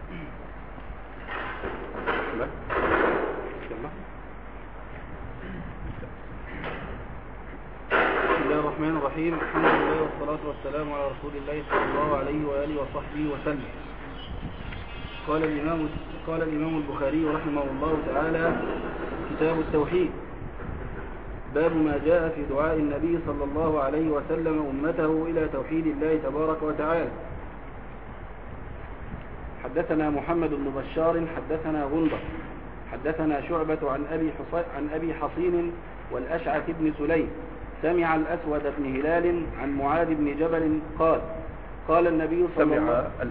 بسم الله الرحمن الرحيم. الحمد لله والصلاة والسلام على رسول الله صلى الله عليه وآله وصحبه وسلم. قال الإمام البخاري رحمه الله تعالى: كتاب التوحيد. باب ما جاء في دعاء النبي صلى الله عليه وسلم أمته إلى توحيد الله تبارك وتعالى. حدثنا محمد بن بشار حدثنا غندر حدثنا شعبة عن أبي حصين والأشعث بن سليم سمع الأسود بن هلال عن معاذ بن جبل قال: قال النبي صلى الله عليه وسلم: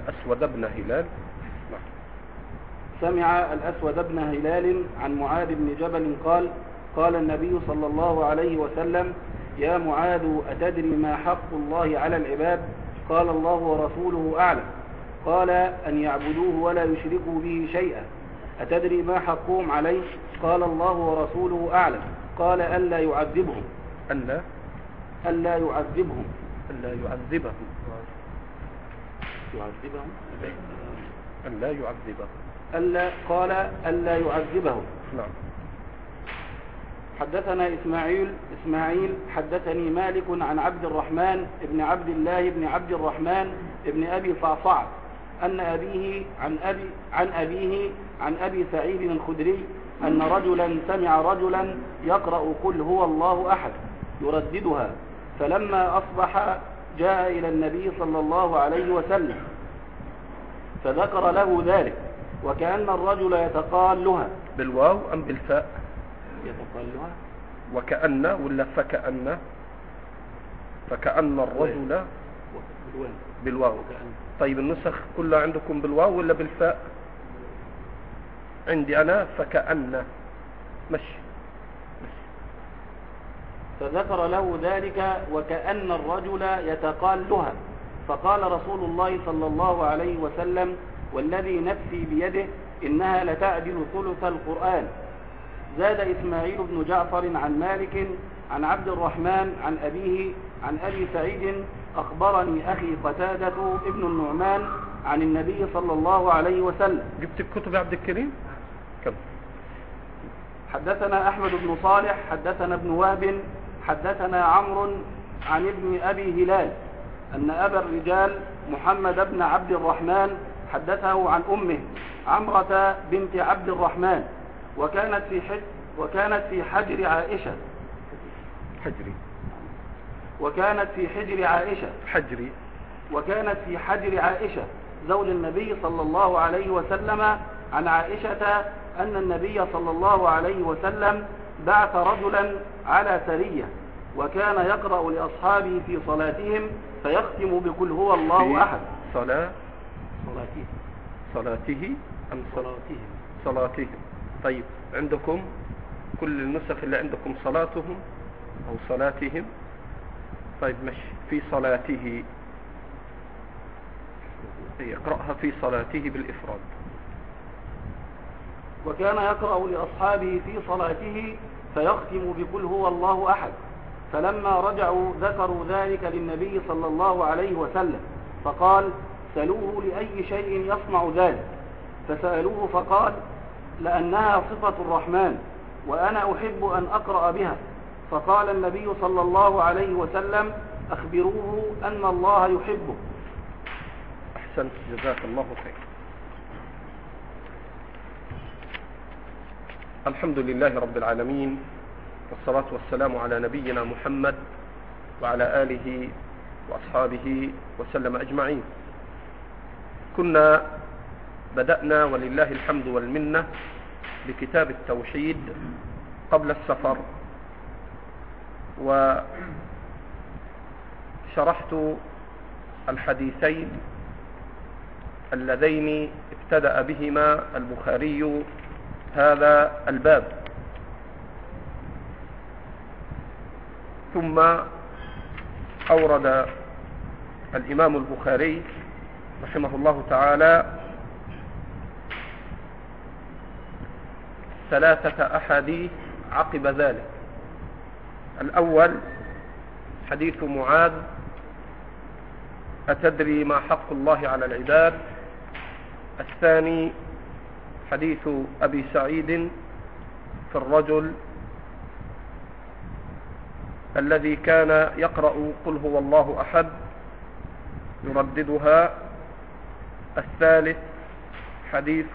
سمع الأسود بن هلال عن معاذ بن جبل قال: قال النبي صلى الله عليه وسلم: يا معاذ أتدري ما حق الله على العباد؟ قال: الله ورسوله أعلم. قال: أن يعبدوه ولا يشركوا به شيئا. أتدري ما حقهم عليه؟ قال: الله ورسوله أعلم. قال: ألا يعذبهم. ألا يعذبهم. قال: ألا يعذبهم. نعم. حدثنا إسماعيل حدثني مالك عن عبد الرحمن ابن عبد الله بن عبد الرحمن ابن أبي صعصع أن أبيه عن أبي سعيد الخدري أن رجلا سمع رجلا يقرأ قل هو الله أحد يرددها، فلما أصبح جاء إلى النبي صلى الله عليه وسلم فذكر له ذلك، وكأن الرجل يتقالها. بالواو أم بالفاء؟ يتقالها. وكأن ولا فكأن الرجل بالواو. طيب النسخ كلها عندكم بالواو ولا بالفاء؟ عندي أنا فكأن. مشي. فذكر له ذلك وكأن الرجل يتقالها، فقال رسول الله صلى الله عليه وسلم: والذي نفسي بيده إنها لتعدل ثلث القرآن. زاد إسماعيل بن جعفر عن مالك عن عبد الرحمن عن أبيه عن أبي سعيد: أخبرني أخي قتادة ابن النعمان عن النبي صلى الله عليه وسلم. جبت الكتب يا عبد الكريم؟ كم؟ حدثنا أحمد بن صالح حدثنا ابن وهب حدثنا عمرو عن ابن أبي هلال أن أبا الرجال محمد بن عبد الرحمن حدثه عن أمه عمرة بنت عبد الرحمن، وكانت في حجر عائشة. وكانت في حجر عائشة زوج النبي صلى الله عليه وسلم عن عائشة أن النبي صلى الله عليه وسلم بعث رجلا على سرية، وكان يقرأ لأصحابه في صلاتهم فيختم بقل هو الله أحد. صلاتهم. طيب عندكم كل النسخ اللي عندكم صلاتهم أو صلاتهم. طيب مشي في صلاته، يقرأها في صلاته بالإفراد. وكان يقرأ لأصحابه في صلاته فيختم بقل هو الله أحد. فلما رجعوا ذكروا ذلك للنبي صلى الله عليه وسلم، فقال: سألوه لأي شيء يصنع ذلك؟ فسألوه فقال: لأنها صفة الرحمن وأنا أحب أن أقرأ بها. فقال النبي صلى الله عليه وسلم: أخبروه أن الله يحبه. أحسنت، جزاك الله خير. الحمد لله رب العالمين، والصلاة والسلام على نبينا محمد وعلى آله وأصحابه وسلم أجمعين. كنا بدأنا ولله الحمد والمنة بكتاب التوحيد قبل السفر، وشرحت الحديثين اللذين ابتدأ بهما البخاري هذا الباب، ثم أورد الإمام البخاري رحمه الله تعالى 3 أحاديث عقب ذلك. الأول حديث معاذ: أتدري ما حق الله على العباد؟ الثاني حديث أبي سعيد في الرجل الذي كان يقرأ قل هو الله أحد يرددها. الثالث حديث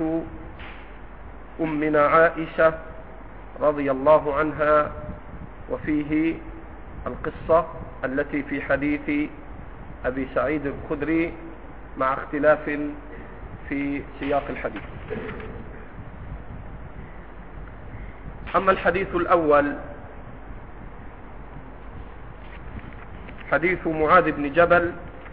أمنا عائشة رضي الله عنها، وفيه القصة التي في حديث أبي سعيد الخدري مع اختلاف في سياق الحديث. أما الحديث الأول حديث معاذ بن جبل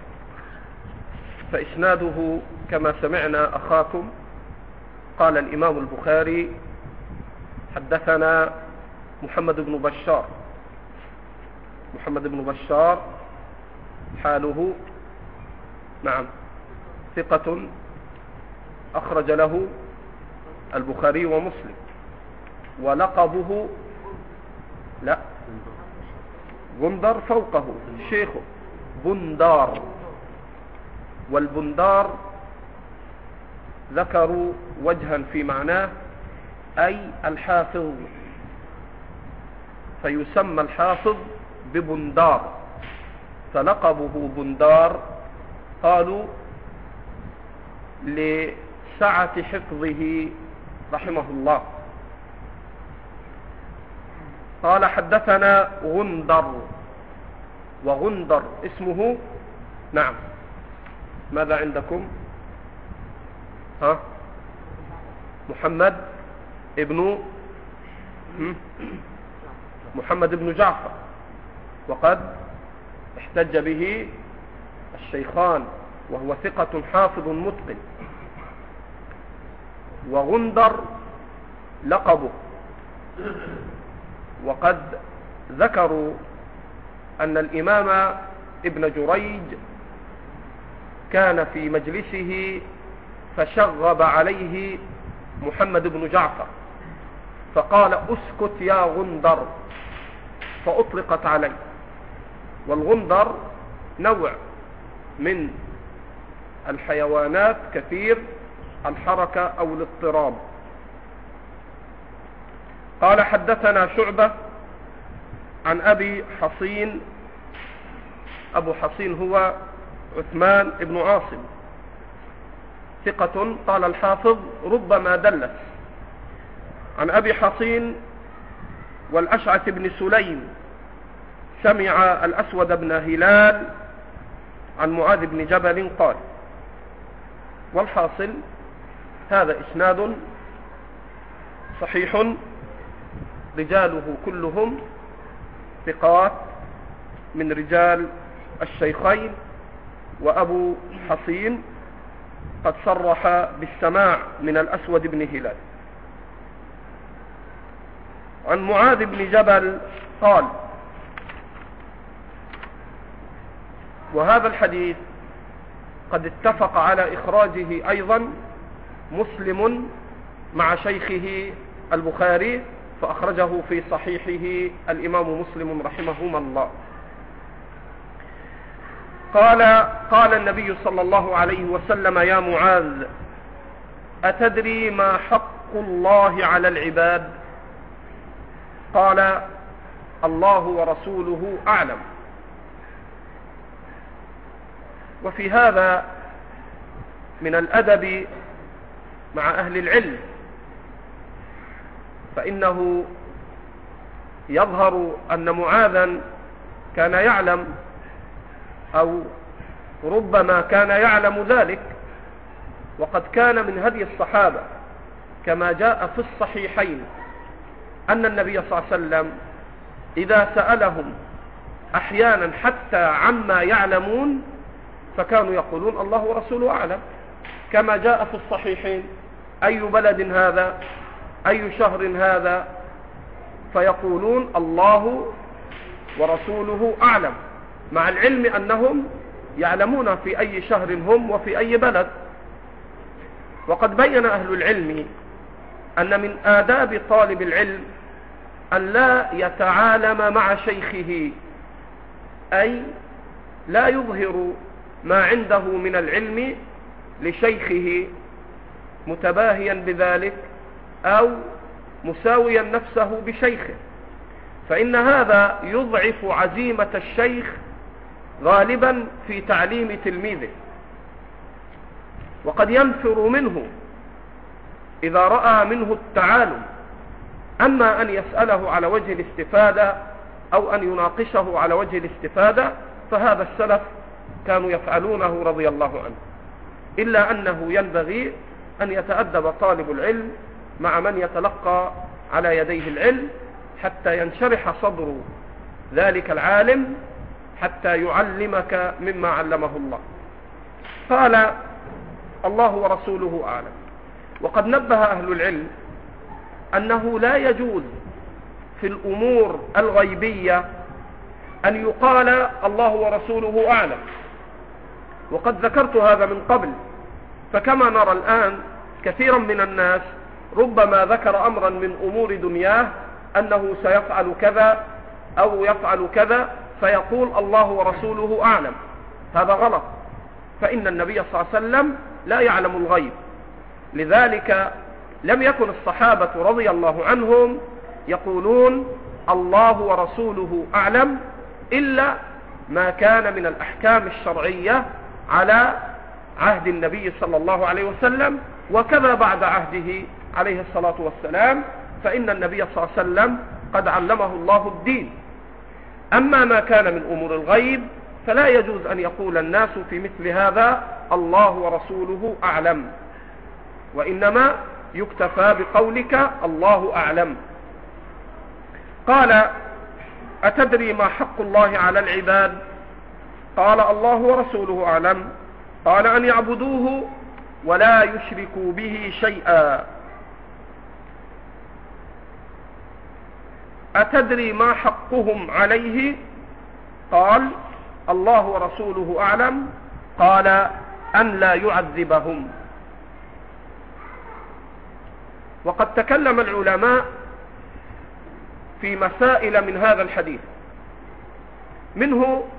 فإسناده كما سمعنا أخاكم. قال الإمام البخاري حدثنا محمد بن بشار. محمد بن بشار حاله نعم ثقة أخرج له البخاري ومسلم، ولقبه لا بندر فوقه شيخه بندار، والبندار ذكروا وجها في معناه أي الحافظ، فيسمى الحافظ ببندار، فلقبه بندار قالوا لسعة حفظه رحمه الله. قال حدثنا غندر، وغندر اسمه نعم ماذا عندكم؟ محمد بن جعفر، وقد احتج به الشيخان، وهو ثقة حافظ متقن. وغندر لقبه، وقد ذكروا أن الإمام ابن جريج كان في مجلسه فشغب عليه محمد بن جعفر فقال اسكت يا غندر، فأطلقت عليه. والغندر نوع من الحيوانات كثير الحركة أو الاضطراب. قال حدثنا شعبة عن أبي حصين. أبو حصين هو عثمان بن عاصم ثقة، قال الحافظ ربما دلس. عن أبي حصين والأشعث بن سليم سمع الأسود بن هلال عن معاذ بن جبل قال. والحاصل هذا إسناد صحيح رجاله كلهم ثقات من رجال الشيخين، وأبو حصين قد صرح بالسماع من الأسود بن هلال. عن معاذ بن جبل قال. وهذا الحديث قد اتفق على إخراجه أيضا مسلم مع شيخه البخاري، فأخرجه في صحيحه الإمام مسلم رحمهما الله. قال النبي صلى الله عليه وسلم يا معاذ أتدري ما حق الله على العباد؟ قال الله ورسوله أعلم. وفي هذا من الأدب مع أهل العلم، فإنه يظهر أن معاذا كان يعلم أو ربما كان يعلم ذلك، وقد كان من هدي الصحابة كما جاء في الصحيحين أن النبي صلى الله عليه وسلم إذا سألهم أحيانا حتى عما يعلمون فكانوا يقولون الله ورسوله أعلم، كما جاء في الصحيحين أي بلد هذا أي شهر هذا، فيقولون الله ورسوله أعلم، مع العلم أنهم يعلمون في أي شهر هم وفي أي بلد. وقد بين أهل العلم أن من آداب طالب العلم أن لا يتعالم مع شيخه، أي لا يظهر ما عنده من العلم لشيخه متباهيا بذلك أو مساويا نفسه بشيخه، فإن هذا يضعف عزيمة الشيخ غالبا في تعليم تلميذه، وقد ينفر منه إذا رأى منه التعالم. أما أن يسأله على وجه الاستفادة أو أن يناقشه على وجه الاستفادة فهذا السلف كانوا يفعلونه رضي الله عنه، إلا أنه ينبغي أن يتأدب طالب العلم مع من يتلقى على يديه العلم حتى ينشرح صدر ذلك العالم حتى يعلمك مما علمه الله. قال الله ورسوله أعلم. وقد نبه أهل العلم أنه لا يجوز في الأمور الغيبية أن يقال الله ورسوله أعلم، وقد ذكرت هذا من قبل. فكما نرى الآن كثيرا من الناس ربما ذكر أمرا من أمور دنياه أنه سيفعل كذا أو يفعل كذا فيقول الله ورسوله أعلم. هذا غلط، فإن النبي صلى الله عليه وسلم لا يعلم الغيب. لذلك لم يكن الصحابة رضي الله عنهم يقولون الله ورسوله أعلم إلا ما كان من الأحكام الشرعية على عهد النبي صلى الله عليه وسلم، وكذا بعد عهده عليه الصلاة والسلام، فإن النبي صلى الله عليه وسلم قد علمه الله الدين. أما ما كان من أمور الغيب فلا يجوز أن يقول الناس في مثل هذا الله ورسوله أعلم، وإنما يكتفى بقولك الله أعلم. قال أتدري ما حق الله على العباد؟ قال الله ورسوله أعلم. قال أن يعبدوه ولا يشركوا به شيئا. أتدري ما حقهم عليه؟ قال الله ورسوله أعلم. قال أن لا يعذبهم. وقد تكلم العلماء في مسائل من هذا الحديث، منه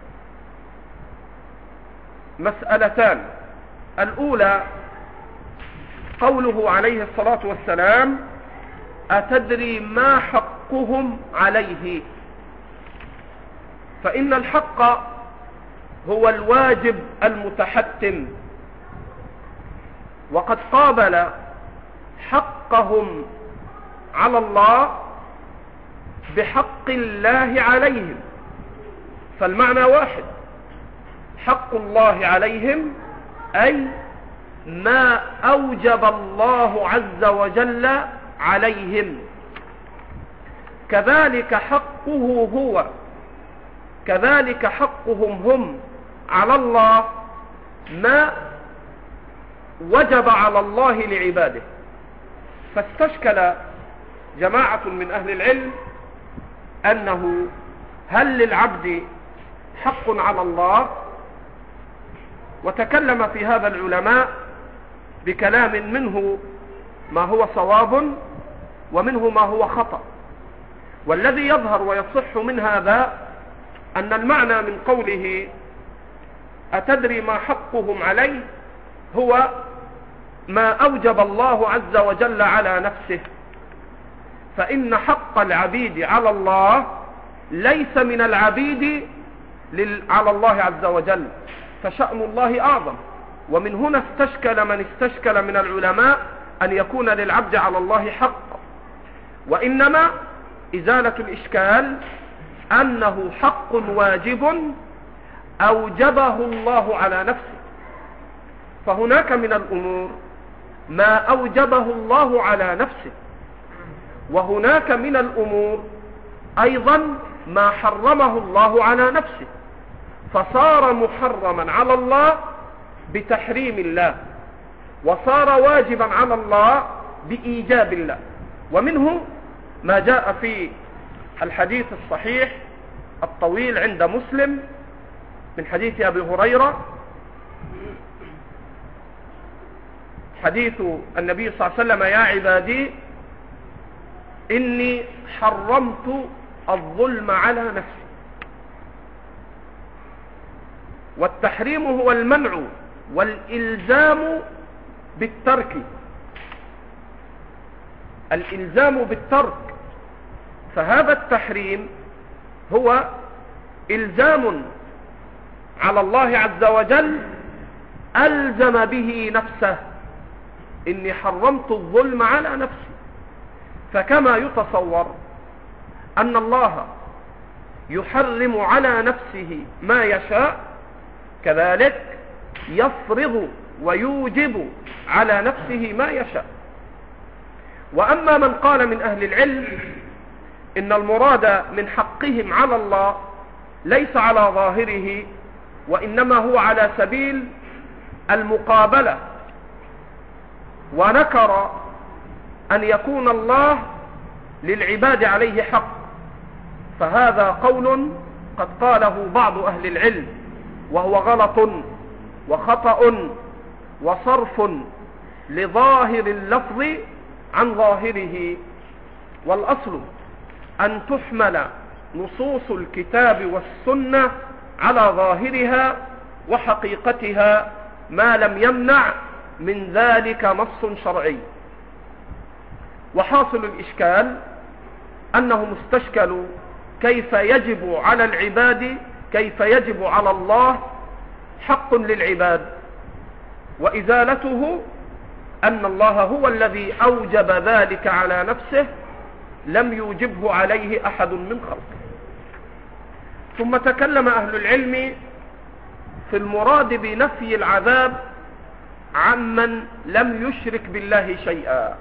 مسألتان. الأولى قوله عليه الصلاة والسلام أتدري ما حقهم عليه؟ فإن الحق هو الواجب المتحتم، وقد قابل حقهم على الله بحق الله عليهم، فالمعنى واحد. حق الله عليهم أي ما أوجب الله عز وجل عليهم، كذلك حقه هو، كذلك حقهم هم على الله ما وجب على الله لعباده. فاستشكل جماعة من أهل العلم أنه هل للعبد حق على الله؟ وتكلم في هذا العلماء بكلام منه ما هو صواب ومنه ما هو خطأ. والذي يظهر ويصح من هذا أن المعنى من قوله أتدري ما حقهم عليه هو ما أوجب الله عز وجل على نفسه، فإن حق العبيد على الله ليس من العبيد على الله عز وجل، فشأن الله أعظم. ومن هنا استشكل من استشكل من العلماء أن يكون للعبد على الله حق، وإنما إزالة الإشكال أنه حق واجب أوجبه الله على نفسه. فهناك من الأمور ما أوجبه الله على نفسه، وهناك من الأمور أيضا ما حرمه الله على نفسه، فصار محرما على الله بتحريم الله، وصار واجبا على الله بإيجاب الله. ومنه ما جاء في الحديث الصحيح الطويل عند مسلم من حديث أبي هريرة، حديث النبي صلى الله عليه وسلم يا عبادي إني حرمت الظلم على نفسي. والتحريم هو المنع والإلزام بالترك، الإلزام بالترك، فهذا التحريم هو إلزام على الله عز وجل ألزم به نفسه، إني حرمت الظلم على نفسي. فكما يتصور أن الله يحرم على نفسه ما يشاء، كذلك يفرض ويوجب على نفسه ما يشاء. وأما من قال من أهل العلم إن المراد من حقهم على الله ليس على ظاهره، وإنما هو على سبيل المقابلة، ونكر أن يكون الله للعباد عليه حق، فهذا قول قد قاله بعض أهل العلم، وهو غلط وخطأ وصرف لظاهر اللفظ عن ظاهره. والأصل أن تحمل نصوص الكتاب والسنة على ظاهرها وحقيقتها ما لم يمنع من ذلك نص شرعي. وحاصل الإشكال أنه مستشكل كيف يجب على العباد، كيف يجب على الله حق للعباد، وإزالته أن الله هو الذي أوجب ذلك على نفسه، لم يوجبه عليه أحد من خلقه. ثم تكلم أهل العلم في المراد بنفي العذاب عمن لم يشرك بالله شيئا.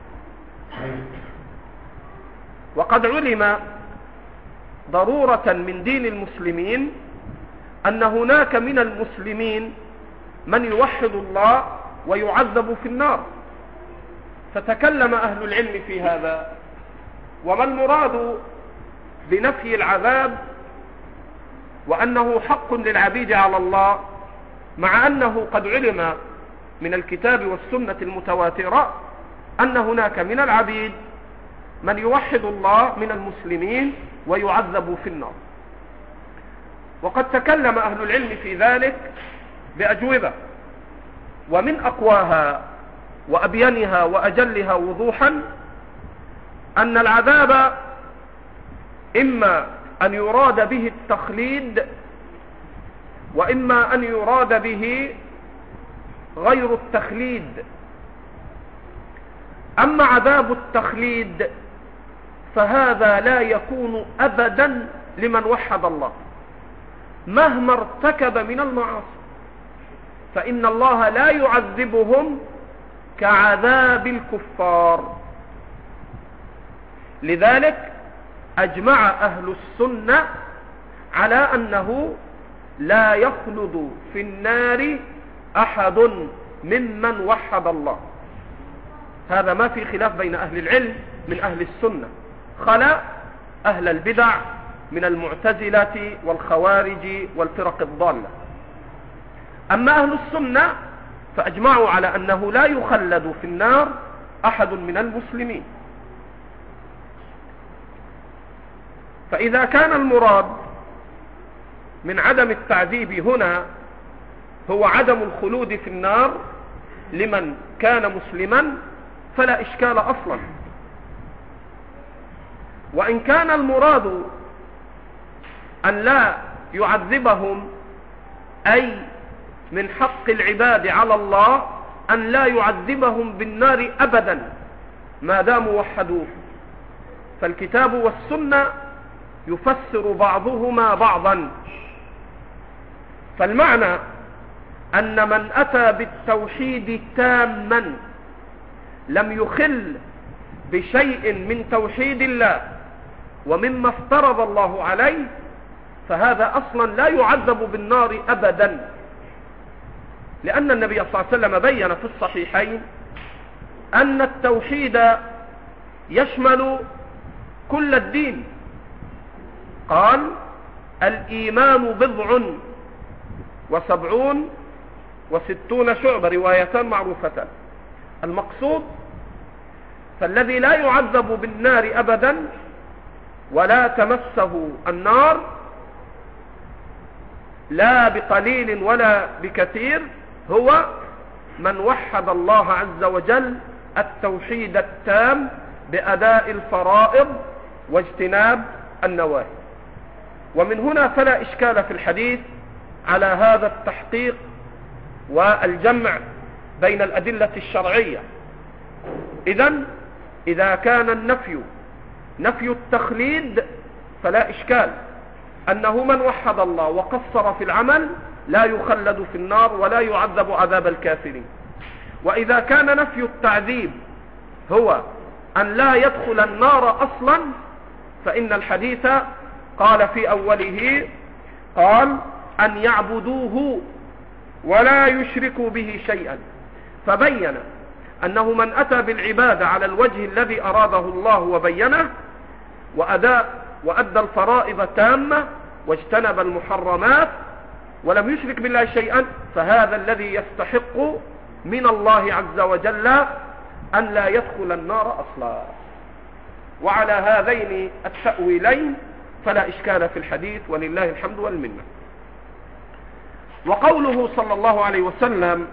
وقد علم ضرورة من دين المسلمين أن هناك من المسلمين من يوحد الله ويعذب في النار، فتكلم أهل العلم في هذا. وما المراد بنفي العذاب وأنه حق للعبيد على الله، مع أنه قد علم من الكتاب والسنة المتواترة أن هناك من العبيد من يوحد الله من المسلمين ويعذب في النار. وقد تكلم أهل العلم في ذلك بأجوبة، ومن أقواها وأبينها وأجلها وضوحا أن العذاب إما أن يراد به التخليد، وإما أن يراد به غير التخليد. أما عذاب التخليد فهذا لا يكون أبدا لمن وحد الله مهما ارتكب من المعاصي، فإن الله لا يعذبهم كعذاب الكفار. لذلك أجمع أهل السنة على أنه لا يخلد في النار أحد ممن وحد الله. هذا ما في خلاف بين أهل العلم من أهل السنة، خلا أهل البدع من المعتزلة والخوارج والفرق الضالة. أما أهل السنة فأجمعوا على أنه لا يخلد في النار أحد من المسلمين. فإذا كان المراد من عدم التعذيب هنا هو عدم الخلود في النار لمن كان مسلما فلا إشكال أصلا. وإن كان المراد أن لا يعذبهم، أي من حق العباد على الله أن لا يعذبهم بالنار أبدا ما داموا وحدوه، فالكتاب والسنة يفسر بعضهما بعضا. فالمعنى أن من أتى بالتوحيد تاما لم يخل بشيء من توحيد الله ومما افترض الله عليه، فهذا أصلا لا يعذب بالنار أبدا، لأن النبي صلى الله عليه وسلم بين في الصحيحين أن التوحيد يشمل كل الدين. قال: الإيمان 70 و60 شعبة، روايتان معروفتان. المقصود فالذي لا يعذب بالنار أبدا ولا تمسه النار لا بقليل ولا بكثير هو من وحد الله عز وجل التوحيد التام بأداء الفرائض واجتناب النواهي. ومن هنا فلا إشكال في الحديث على هذا التحقيق والجمع بين الأدلة الشرعية. إذن إذا كان النفي نفي التخليد فلا إشكال أنه من وحد الله وقصر في العمل لا يخلد في النار ولا يعذب عذاب الكافرين. وإذا كان نفي التعذيب هو أن لا يدخل النار أصلا فإن الحديث قال في أوله قال أن يعبدوه ولا يشركوا به شيئا، فبين أنه من أتى بالعبادة على الوجه الذي أراده الله وبينه وأدى الفرائض تامة واجتنب المحرمات ولم يشرك بالله شيئا فهذا الذي يستحق من الله عز وجل أن لا يدخل النار أصلا. وعلى هذين التأويلين فلا إشكال في الحديث ولله الحمد والمنة. وقوله صلى الله عليه وسلم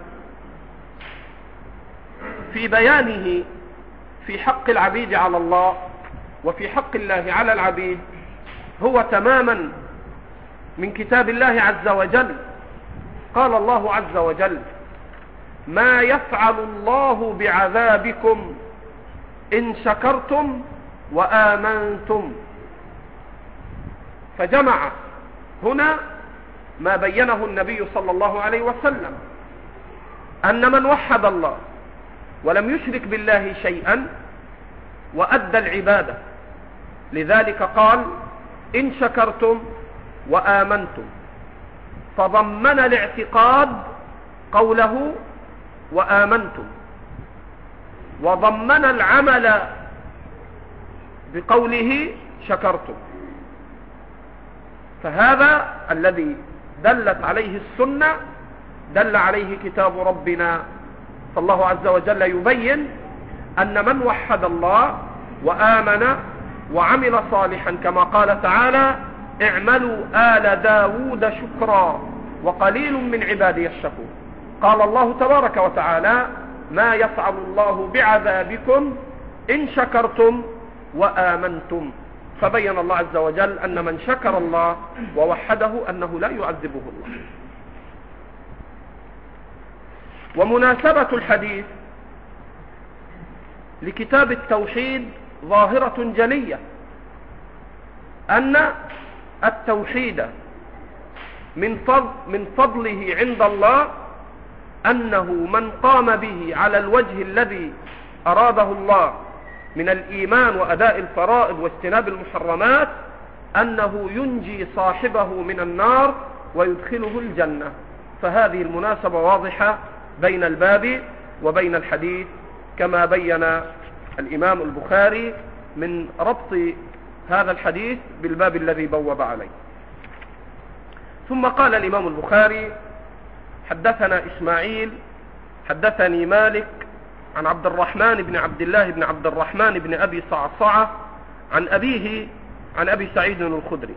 في بيانه في حق العبيد على الله وفي حق الله على العبيد هو تماما من كتاب الله عز وجل. قال الله عز وجل ما يفعل الله بعذابكم إن شكرتم وآمنتم، فجمع هنا ما بينه النبي صلى الله عليه وسلم أن من وحد الله ولم يشرك بالله شيئا وأدى العبادة، لذلك قال إن شكرتم وآمنتم، فضمن الاعتقاد قوله وآمنتم، وضمن العمل بقوله شكرتم. فهذا الذي دلت عليه السنة دل عليه كتاب ربنا، فالله عز وجل يبين أن من وحد الله وآمن وعمل صالحا كما قال تعالى اعملوا آل داود شكرا وقليل من عبادي الشكور. قال الله تبارك وتعالى ما يفعل الله بعذابكم إن شكرتم وآمنتم، فبين الله عز وجل أن من شكر الله ووحده أنه لا يعذبه الله. ومناسبة الحديث لكتاب التوحيد ظاهرة جلية، أن التوحيد من فضله عند الله أنه من قام به على الوجه الذي أراده الله من الإيمان وأداء الفرائض واجتناب المحرمات أنه ينجي صاحبه من النار ويدخله الجنة. فهذه المناسبة واضحة بين الباب وبين الحديث كما بين الإمام البخاري من ربط هذا الحديث بالباب الذي بوب عليه. ثم قال الإمام البخاري حدثنا إسماعيل حدثني مالك عن عبد الرحمن بن عبد الله بن عبد الرحمن بن أبي صعصعة عن أبيه عن أبي سعيد الخدري.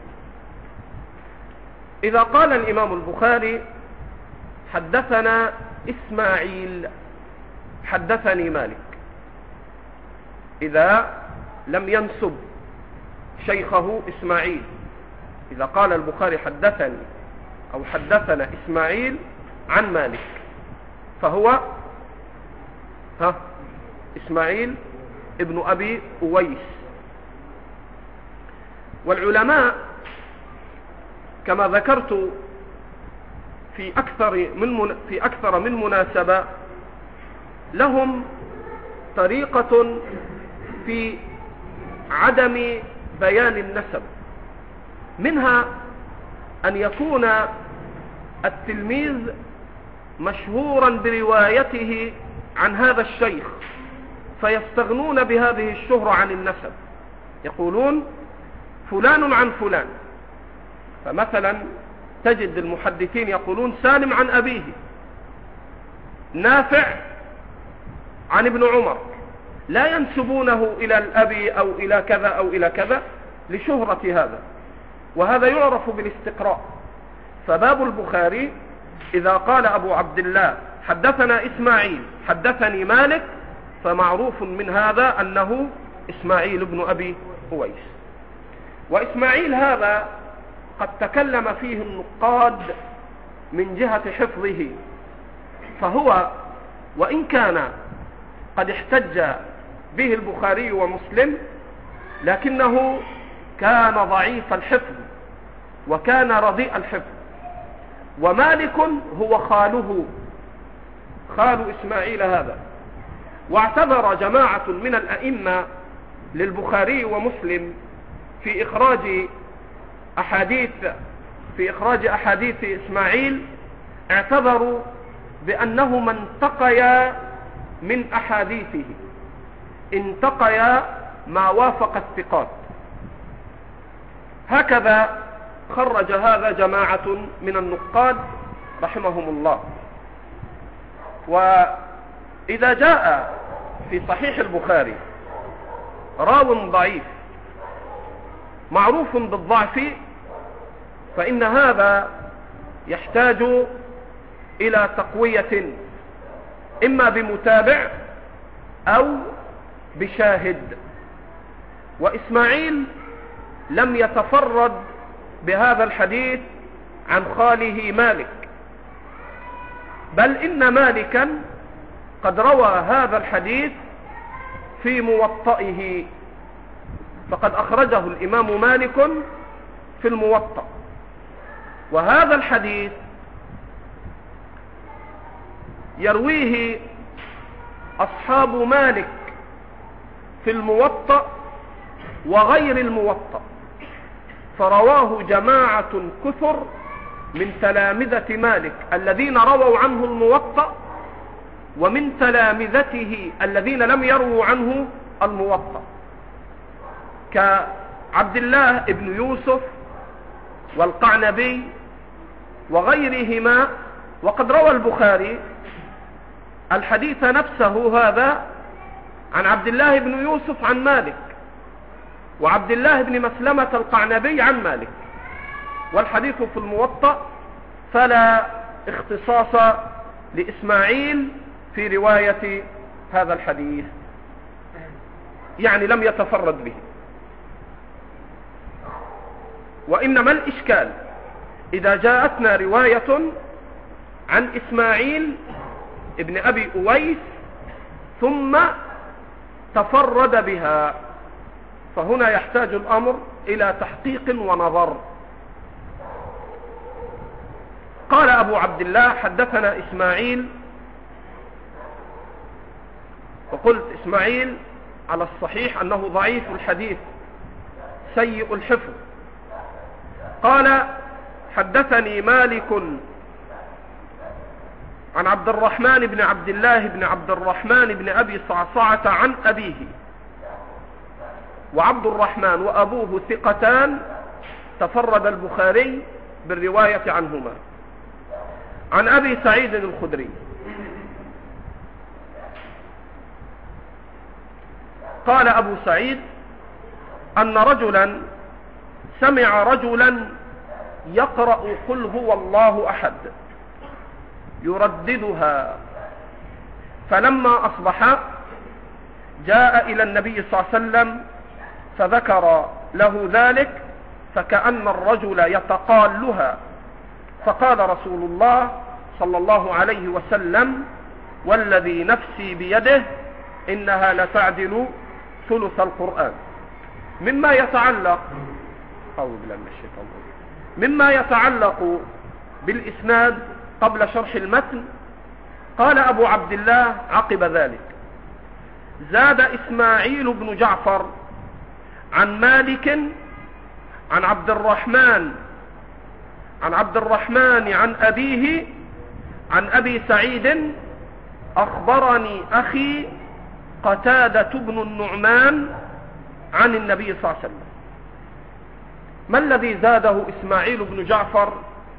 إذا قال الإمام البخاري حدثنا إسماعيل حدثني مالك، إذا لم ينسب شيخه إسماعيل، إذا قال البخاري حدثني أو حدثنا إسماعيل عن مالك فهو إسماعيل ابن أبي أويس. والعلماء كما ذكرت في أكثر من مناسبة لهم طريقة في عدم بيان النسب، منها أن يكون التلميذ مشهورا بروايته عن هذا الشيخ فيستغنون بهذه الشهرة عن النسب، يقولون فلان عن فلان. فمثلا تجد المحدثين يقولون سالم عن أبيه، نافع عن ابن عمر، لا ينسبونه إلى الأب أو إلى كذا أو إلى كذا لشهرة هذا، وهذا يعرف بالاستقراء. فباب البخاري إذا قال أبو عبد الله حدثنا إسماعيل حدثني مالك، فمعروف من هذا أنه إسماعيل بن أبي أويس. وإسماعيل هذا قد تكلم فيه النقاد من جهة حفظه، فهو وإن كان قد احتج به البخاري ومسلم لكنه كان ضعيف الحفظ وكان رديء الحفظ. ومالك هو خال إسماعيل هذا. واعتبر جماعة من الأئمة للبخاري ومسلم في إخراج أحاديث إسماعيل، اعتبروا بأنهما انتقيا من أحاديثه، انتقيا ما وافق الثقات. هكذا خرج هذا جماعة من النقاد رحمهم الله. وإذا جاء في صحيح البخاري راو ضعيف معروف بالضعف، فإن هذا يحتاج إلى تقوية إما بمتابع أو بشاهد. وإسماعيل لم يتفرد بهذا الحديث عن خاله مالك، بل إن مالكا قد روى هذا الحديث في موطئه، فقد أخرجه الإمام مالك في الموطأ. وهذا الحديث يرويه أصحاب مالك في الموطأ وغير الموطأ، فرواه جماعة كثر من تلامذة مالك الذين رووا عنه الموطأ، ومن تلامذته الذين لم يروا عنه الموطأ، كعبد الله بن يوسف والقعنبي وغيرهما. وقد روى البخاري الحديث نفسه هذا عن عبد الله بن يوسف عن مالك، وعبد الله بن مسلمة القعنبي عن مالك، والحديث في الموطأ، فلا اختصاص لإسماعيل في رواية هذا الحديث، يعني لم يتفرد به. وإنما الإشكال إذا جاءتنا رواية عن إسماعيل ابن أبي أويس ثم تفرد بها، فهنا يحتاج الأمر إلى تحقيق ونظر. قال أبو عبد الله حدثنا إسماعيل، وقلت إسماعيل على الصحيح أنه ضعيف الحديث سيء الحفظ. قال حدثني مالك عن عبد الرحمن بن عبد الله بن عبد الرحمن بن أبي صعصعة عن أبيه، وعبد الرحمن وأبوه ثقتان تفرد البخاري بالرواية عنهما، عن أبي سعيد الخدري قال أبو سعيد أن رجلا سمع رجلا يقرأ قل هو الله أحد يرددها، فلما أصبح جاء إلى النبي صلى الله عليه وسلم فذكر له ذلك، فكأن الرجل يتقالها، فقال رسول الله صلى الله عليه وسلم والذي نفسي بيده إنها لتعدل ثلث القرآن. مما يتعلق بالإسناد قبل شرح المتن، قال أبو عبد الله عقب ذلك: زاد إسماعيل بن جعفر عن مالك عن عبد الرحمن عن أبيه عن أبي سعيد: أخبرني أخي قتادة بن النعمان عن النبي صلى الله عليه وسلم. ما الذي زاده إسماعيل بن جعفر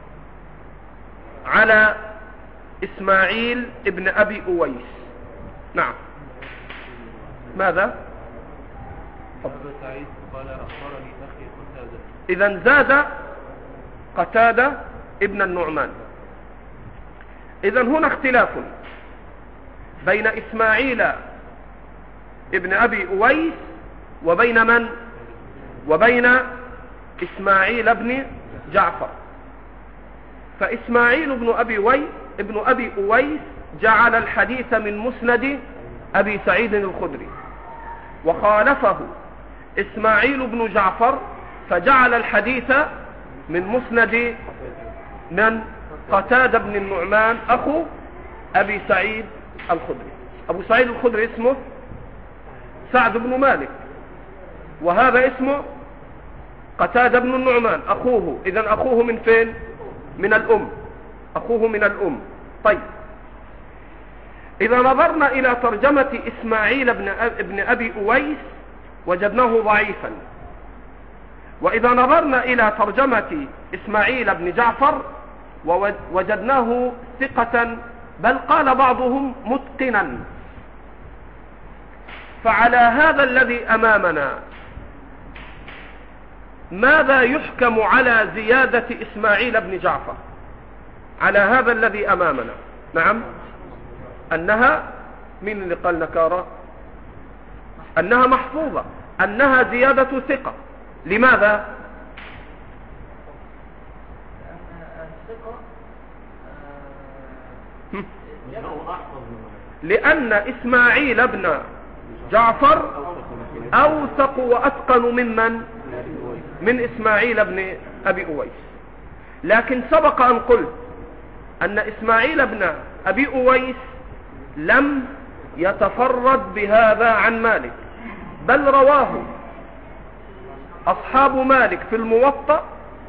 على إسماعيل ابن أبي أويس؟ نعم، ماذا؟ أبو سعيد قال أخبرني أخي قتادة. إذن زاد قتادة ابن النعمان. إذن هنا اختلاف بين إسماعيل ابن أبي أويس وبين من؟ وبين إسماعيل بن جعفر. فإسماعيل ابن أبي أويس جعل الحديث من مسند أبي سعيد الخدري، وخالفه إسماعيل بن جعفر فجعل الحديث من مسند من قتادة بن النعمان أخو أبي سعيد الخدري. أبو سعيد الخدري اسمه سعد بن مالك، وهذا اسمه قتادة بن النعمان أخوه. إذن أخوه من فين؟ من الأم، أخوه من الأم. طيب، إذا نظرنا إلى ترجمة إسماعيل ابن أبي أويس وجدناه ضعيفا، وإذا نظرنا إلى ترجمة إسماعيل بن جعفر وجدناه ثقة، بل قال بعضهم متقنا. فعلى هذا الذي أمامنا ماذا يحكم على زيادة إسماعيل بن جعفر؟ على هذا الذي أمامنا، نعم، أنها، من اللي قال نكارة؟ أنها محفوظة، أنها زيادة ثقة. لماذا؟ لأن إسماعيل بن جعفر أوثق وأتقن من إسماعيل بن أبي أويس. لكن سبق أن قلت أن إسماعيل بن أبي أويس لم يتفرد بهذا عن مالك، بل رواه أصحاب مالك في الموطأ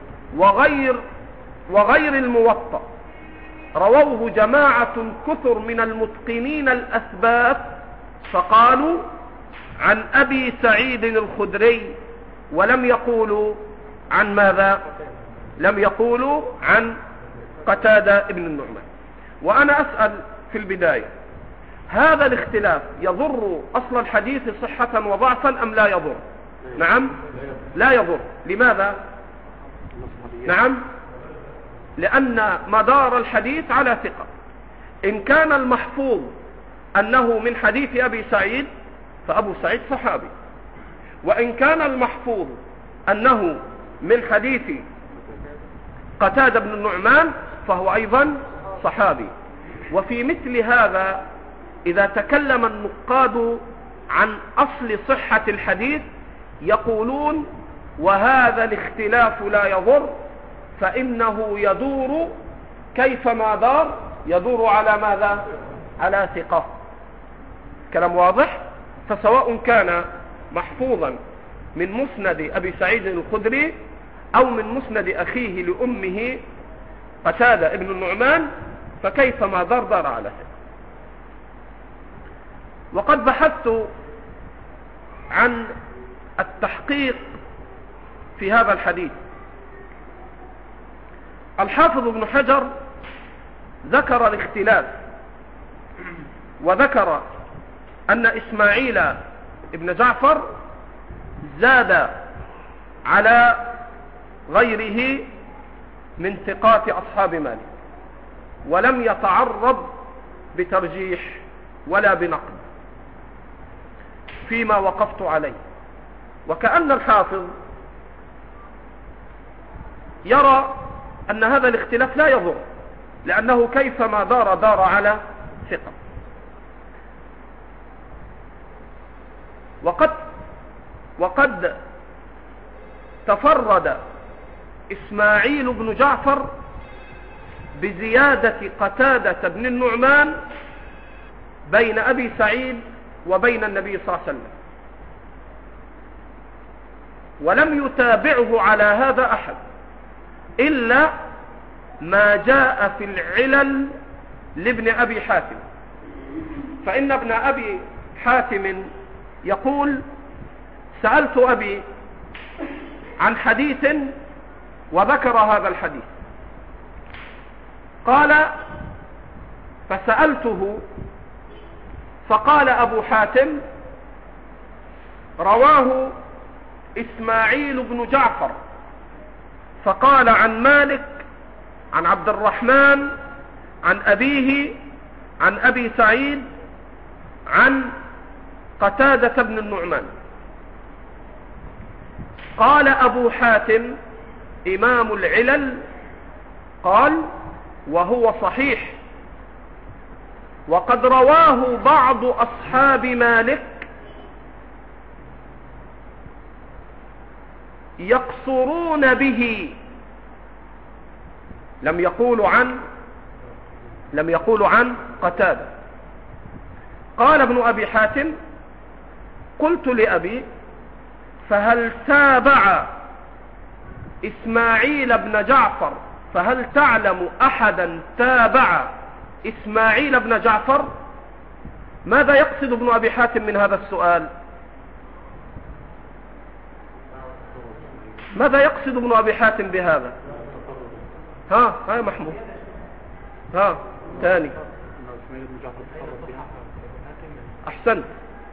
وغير الموطأ، رووه جماعة كثر من المتقنين الأثبات، فقالوا عن أبي سعيد الخدري، ولم يقولوا عن ماذا؟ لم يقولوا عن قتادة ابن النعمان. وأنا أسأل في البداية، هذا الاختلاف يضر أصل الحديث صحة وضعفا أم لا يضر؟ نعم، لا يضر. لماذا؟ نعم، لأن مدار الحديث على ثقة. إن كان المحفوظ أنه من حديث أبي سعيد فأبو سعيد صحابي، وإن كان المحفوظ أنه من حديث قتادة بن النعمان فهو أيضا صحابي. وفي مثل هذا إذا تكلم النقاد عن أصل صحة الحديث يقولون وهذا الاختلاف لا يضر، فإنه يدور كيفما دار، يدور على ماذا؟ على ثقة. كلام واضح؟ فسواء كان محفوظا من مسند أبي سعيد الخدري أو من مسند أخيه لأمه قتادة ابن النعمان، فكيفما دار على ثقة. وقد بحثت عن التحقيق في هذا الحديث. الحافظ ابن حجر ذكر الاختلاف، وذكر أن إسماعيل ابن جعفر زاد على غيره من ثقات أصحاب مالك، ولم يتعرض بترجيح ولا بنقد فيما وقفت عليه. وكأن الحافظ يرى أن هذا الاختلاف لا يضر، لأنه كيفما دار على ثقة. وقد تفرد إسماعيل بن جعفر بزيادة قتادة بن النعمان بين أبي سعيد وبين النبي صلى الله عليه وسلم، ولم يتابعه على هذا أحد إلا ما جاء في العلل لابن أبي حاتم. فإن ابن أبي حاتم يقول: سألت أبي عن حديث وذكر هذا الحديث، قال: فسألته فقال أبو حاتم: رواه إسماعيل بن جعفر، فقال عن مالك عن عبد الرحمن عن أبيه عن أبي سعيد عن قتادة بن النعمان. قال أبو حاتم إمام العلل قال وهو صحيح، وقد رواه بعض أصحاب مالك يقصرون به، لم يقولوا عن قتادة. قال ابن أبي حاتم قلت لأبي فهل تابع إسماعيل بن جعفر، فهل تعلم أحدا تابع إسماعيل بن جعفر؟ ماذا يقصد ابن أبي حاتم من هذا السؤال؟ ماذا يقصد ابن أبي حاتم بهذا؟ ها يا محمود، ها ثاني أحسنت.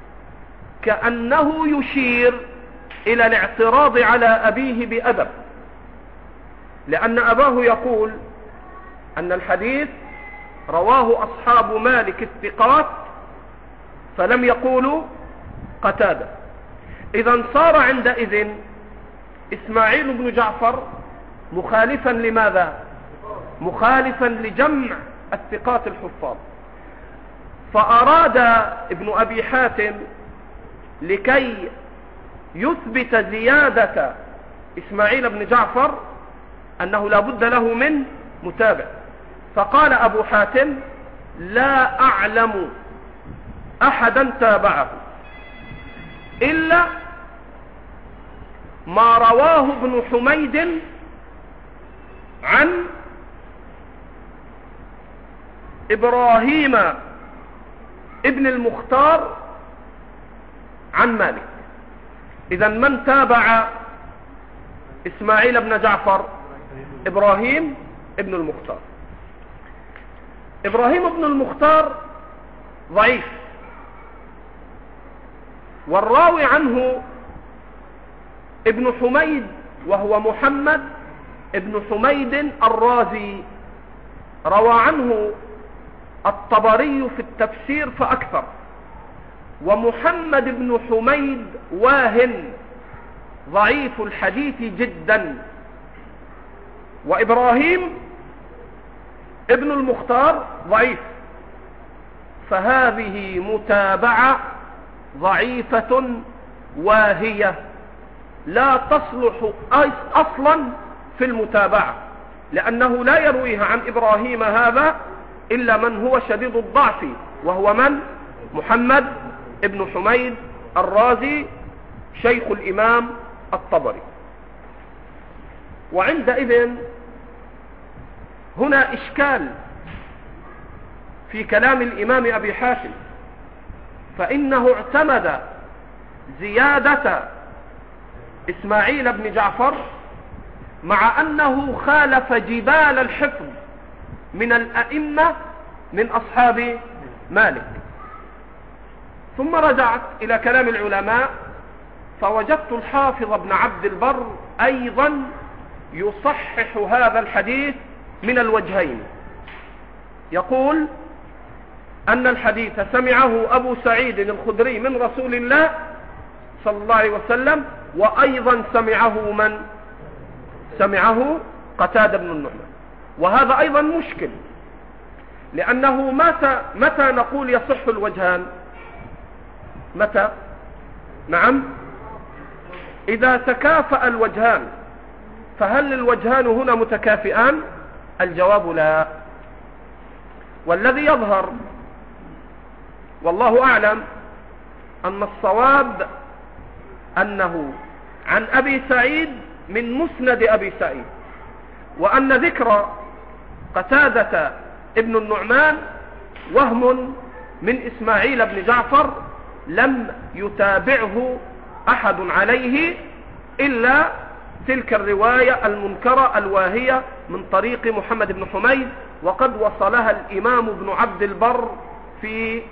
كأنه يشير إلى الاعتراض على أبيه بأدب، لأن أباه يقول أن الحديث رواه أصحاب مالك الثقات فلم يقولوا قتادة. إذن صار عندئذ إسماعيل بن جعفر مخالفا لماذا؟ مخالفا لجمع الثقات الحفاظ. فأراد ابن أبي حاتم لكي يثبت زيادة إسماعيل بن جعفر أنه لا بد له من متابع، فقال أبو حاتم لا أعلم أحدا تابعه إلا ما رواه ابن حميد عن إبراهيم ابن المختار عن مالك. إذن من تابع إسماعيل بن جعفر؟ إبراهيم ابن المختار. إبراهيم ابن المختار ضعيف، والراوي عنه ابن حميد وهو محمد ابن حميد الرازي، روى عنه الطبري في التفسير فأكثر. ومحمد بن حميد واهن ضعيف الحديث جدا، وإبراهيم ابن المختار ضعيف، فهذه متابعة ضعيفة واهية لا تصلح أصلا في المتابعة، لأنه لا يرويها عن إبراهيم هذا إلا من هو شديد الضعف، وهو من؟ محمد ابن حميد الرازي شيخ الإمام الطبري. وعندئذ هنا إشكال في كلام الإمام أبي حاتم، فإنه اعتمد زيادة إسماعيل بن جعفر مع أنه خالف جبال الحفظ من الأئمة من أصحاب مالك. ثم رجعت إلى كلام العلماء فوجدت الحافظ ابن عبد البر أيضا يصحح هذا الحديث من الوجهين. يقول أن الحديث سمعه أبو سعيد الخدري من رسول الله صلى الله عليه وسلم، وأيضا سمعه من؟ سمعه قتادة بن النعمان. وهذا أيضا مشكل، لأنه متى نقول يصح الوجهان؟ متى؟ نعم، إذا تكافأ الوجهان. فهل الوجهان هنا متكافئان؟ الجواب لا. والذي يظهر والله أعلم أن الصواب أنه عن أبي سعيد من مسند أبي سعيد، وأن ذكر قتادة ابن النعمان وهم من إسماعيل بن جعفر لم يتابعه أحد عليه إلا تلك الرواية المنكرة الواهية من طريق محمد بن حميد، وقد وصلها الإمام ابن عبد البر في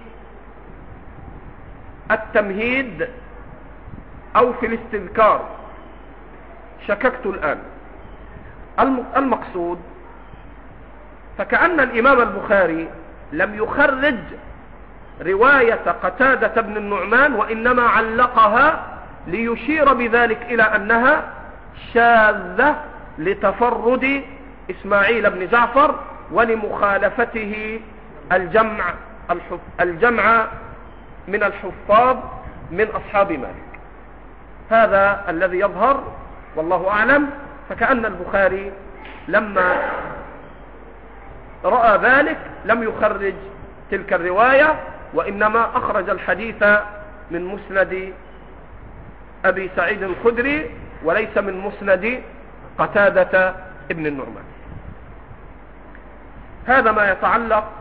التمهيد أو في الاستذكار. شككت الآن. المقصود فكأن الإمام البخاري لم يخرج رواية قتادة بن النعمان، وإنما علقها ليشير بذلك إلى أنها شاذة لتفرد إسماعيل بن جعفر ولمخالفته الجمع من الحفاظ من أصحاب مالك. هذا الذي يظهر والله أعلم. فكأن البخاري لما رأى ذلك لم يخرج تلك الرواية، وإنما أخرج الحديث من مسند أبي سعيد الخدري وليس من مسند قتادة ابن النعمان. هذا ما يتعلق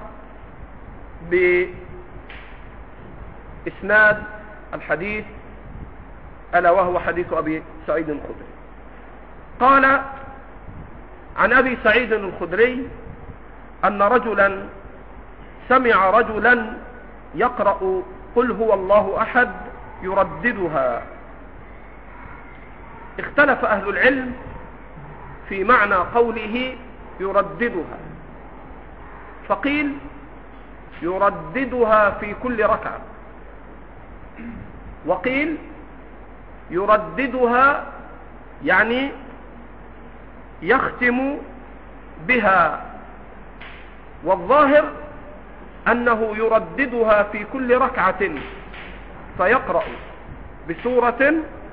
بإسناد الحديث، ألا وهو حديث أبي سعيد الخدري. قال عن أبي سعيد الخدري أن رجلا سمع رجلا يقرأ قل هو الله أحد يرددها. اختلف أهل العلم في معنى قوله يرددها، فقيل يرددها في كل ركعة، وقيل يرددها يعني يختم بها، والظاهر أنه يرددها في كل ركعة فيقرأ بسورة،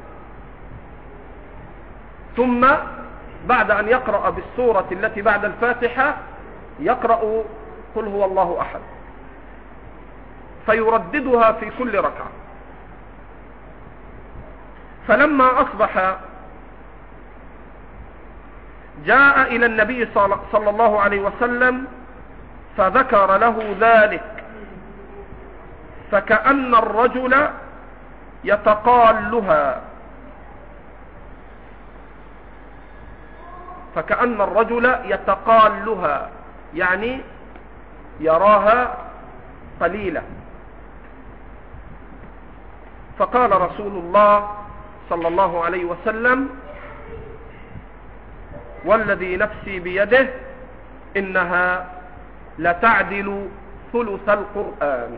ثم بعد أن يقرأ بالسورة التي بعد الفاتحة يقرأ قل هو الله أحد، فيرددها في كل ركعة. فلما أصبح جاء إلى النبي صلى الله عليه وسلم فذكر له ذلك، فكأن الرجل يتقالها، يعني يراها قليلة. فقال رسول الله صلى الله عليه وسلم والذي نفسي بيده إنها لتعدل ثلث القرآن.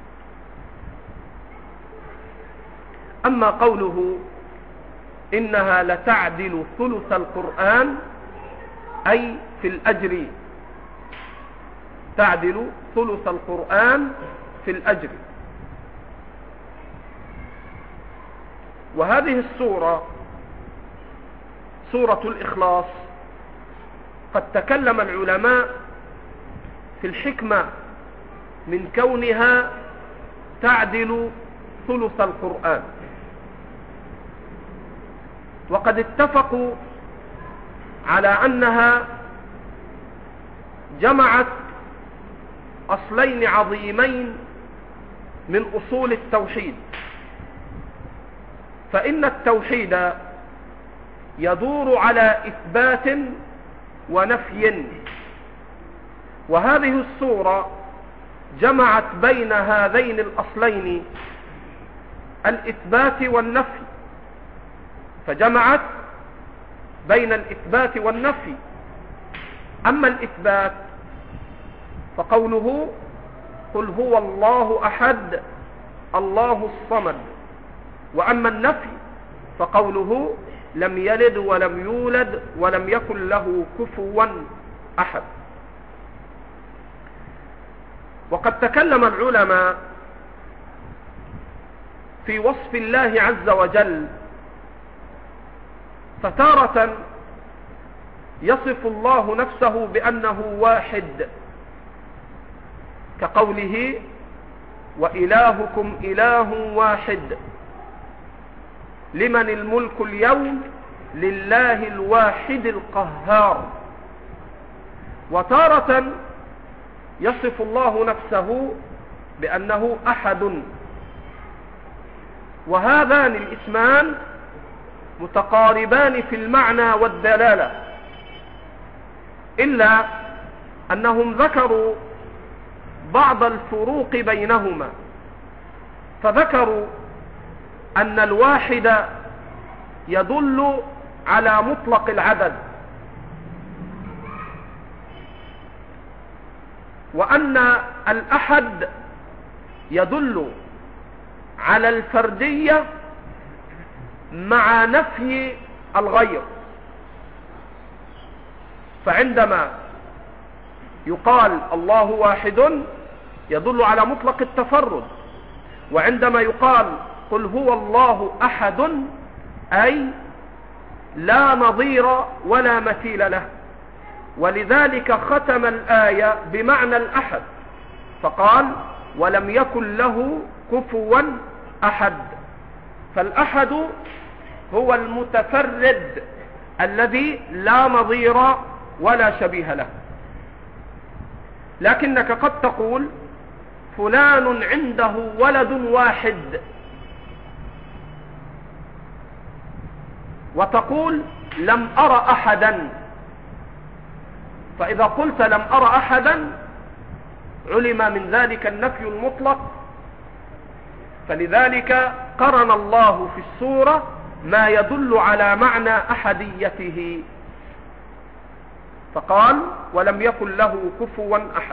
أما قوله إنها لتعدل ثلث القرآن أي في الأجر، تعدل ثلث القرآن في الأجر. وهذه السورة سورة الإخلاص قد تكلم العلماء في الحكمة من كونها تعدل ثلث القرآن، وقد اتفقوا على أنها جمعت أصلين عظيمين من أصول التوحيد. فإن التوحيد يدور على إثبات ونفي، وهذه السورة جمعت بين هذين الأصلين الإثبات والنفي، فجمعت بين الإثبات والنفي. أما الإثبات فقوله قل هو الله أحد الله الصمد، وأما النفي فقوله لم يلد ولم يولد ولم يكن له كفوا أحد. وقد تكلم العلماء في وصف الله عز وجل، فتارة يصف الله نفسه بأنه واحد كقوله وإلهكم إله واحد لمن الملك اليوم لله الواحد القهار. وتارة يصف الله نفسه بأنه أحد، وهذان الاسمان متقاربان في المعنى والدلالة، إلا أنهم ذكروا بعض الفروق بينهما، فذكروا أن الواحد يدل على مطلق العدد، وأن الأحد يدل على الفردية مع نفي الغير. فعندما يقال الله واحد يدل على مطلق التفرد، وعندما يقال قل هو الله أحد أي لا نظير ولا مثيل له. ولذلك ختم الآية بمعنى الأحد فقال ولم يكن له كفوا أحد. فالأحد هو المتفرد الذي لا نظير ولا شبيه له. لكنك قد تقول فلان عنده ولد واحد، وتقول لم أر أحدا. فإذا قلت لم أر أحدا علم من ذلك النفي المطلق. فلذلك قرن الله في السورة ما يدل على معنى أحديته، فقال ولم يكن له كفوا أحد.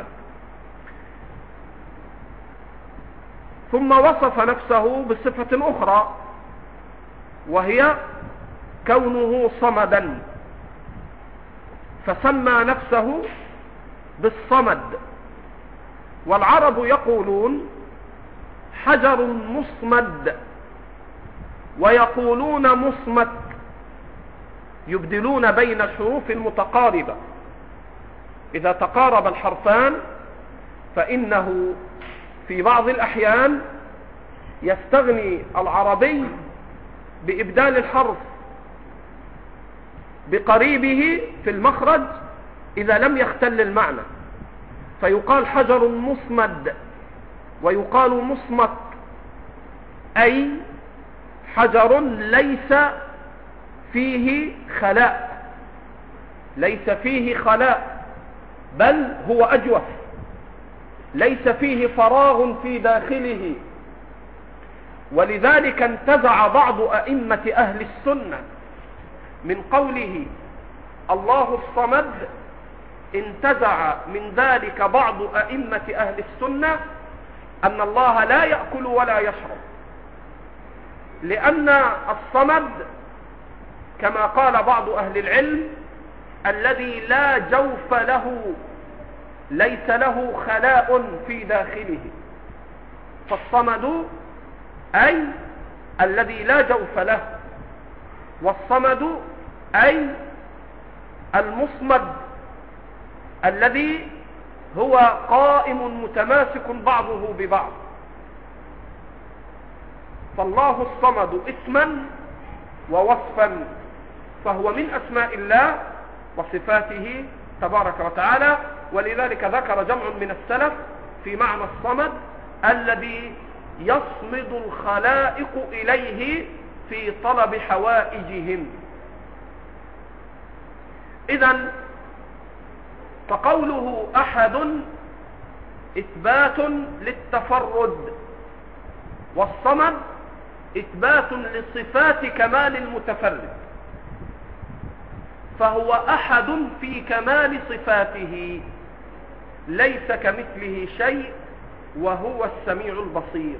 ثم وصف نفسه بصفة أخرى وهي كونه صمدا، فسمى نفسه بالصمد. والعرب يقولون حجر مصمد ويقولون مصمت، يبدلون بين الحروف المتقاربة. إذا تقارب الحرفان فإنه في بعض الأحيان يستغني العربي بإبدال الحرف بقريبه في المخرج إذا لم يختل المعنى، فيقال حجر مصمد ويقال مصمت، أي حجر ليس فيه خلاء، ليس فيه خلاء بل هو أجوف، ليس فيه فراغ في داخله. ولذلك انتزع بعض أئمة أهل السنة من قوله الله الصمد، انتزع من ذلك بعض أئمة أهل السنة أن الله لا يأكل ولا يشرب، لأن الصمد كما قال بعض أهل العلم الذي لا جوف له، ليس له خلاء في داخله. فالصمد أي الذي لا جوف له، والصمد أي المصمد الذي هو قائم متماسك بعضه ببعض. فالله الصمد اسما ووصفا، فهو من أسماء الله وصفاته تبارك وتعالى. ولذلك ذكر جمع من السلف في معنى الصمد الذي يصمد الخلائق إليه في طلب حوائجهم. إذن فقوله أحد إثبات للتفرد، والصمد إثبات لصفات كمال المتفرد، فهو أحد في كمال صفاته ليس كمثله شيء وهو السميع البصير.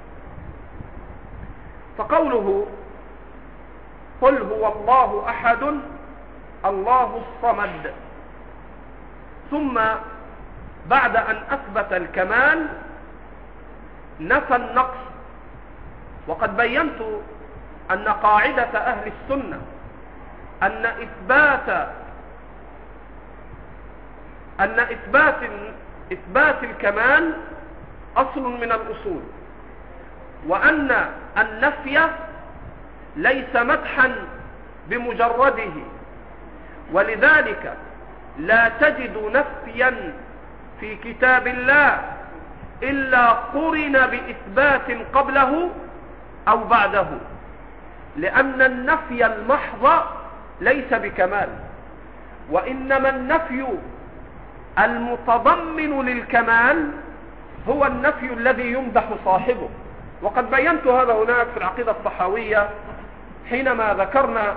فقوله قل هو الله أحد الله الصمد، ثم بعد أن أثبت الكمال نفى النقص. وقد بينت أن قاعدة أهل السنة أن إثبات الكمال أصل من الأصول، وأن النفي ليس مدحا بمجرده. ولذلك لا تجد نفيا في كتاب الله إلا قرن بإثبات قبله أو بعده، لأن النفي المحض ليس بكمال، وإنما النفي المتضمن للكمال هو النفي الذي يمدح صاحبه. وقد بينت هذا هناك في العقيدة الطحاوية حينما ذكرنا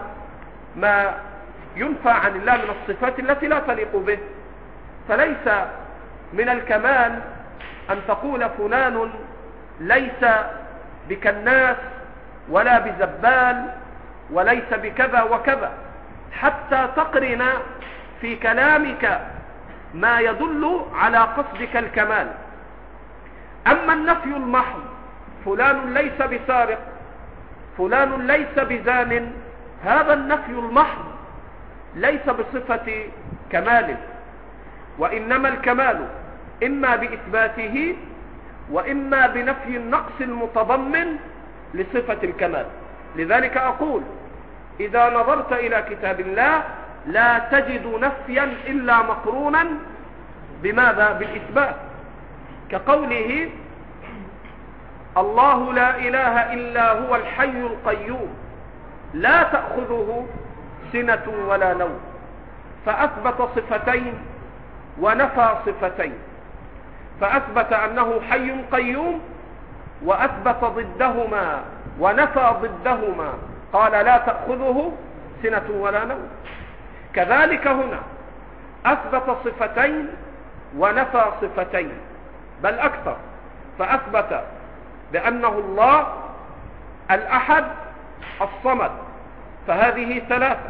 ما ينفى عن الله من الصفات التي لا تليق به. فليس من الكمال أن تقول فلان ليس بكناس ولا بزبال وليس بكذا وكذا، حتى تقرن في كلامك ما يدل على قصدك الكمال. أما النفي المحض، فلان ليس بسارق، فلان ليس بزان، هذا النفي المحض ليس بصفة كمال، وإنما الكمال إما بإثباته وإما بنفي النقص المتضمن لصفة الكمال. لذلك أقول إذا نظرت إلى كتاب الله لا تجد نفيا إلا مقرونا بماذا؟ بالإثبات، كقوله الله لا إله إلا هو الحي القيوم لا تأخذه سنة ولا نوم، فأثبت صفتين ونفى صفتين، فأثبت أنه حي قيوم وأثبت ضدهما ونفى ضدهما، قال لا تأخذه سنة ولا نوم. كذلك هنا أثبت صفتين ونفى صفتين، بل أكثر، فأثبت بأنه الله الأحد الصمد، فهذه ثلاثة،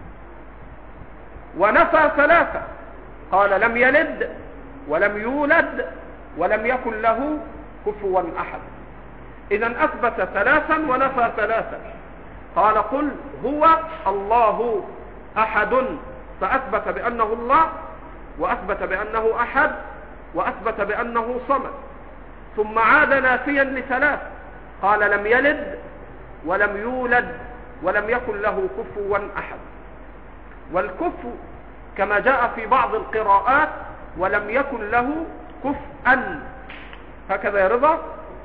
ونفى ثلاثة، قال لم يلد ولم يولد ولم يكن له كفوا أحد. إذن أثبت ثلاثا ونفى ثلاثا، قال قل هو الله أحد، فأثبت بأنه الله وأثبت بأنه أحد وأثبت بأنه صمد، ثم عاد نافيا لثلاث، قال لم يلد ولم يولد ولم يكن له كفوا أحد. والكفو كما جاء في بعض القراءات ولم يكن له كفءا، هكذا يا رضا،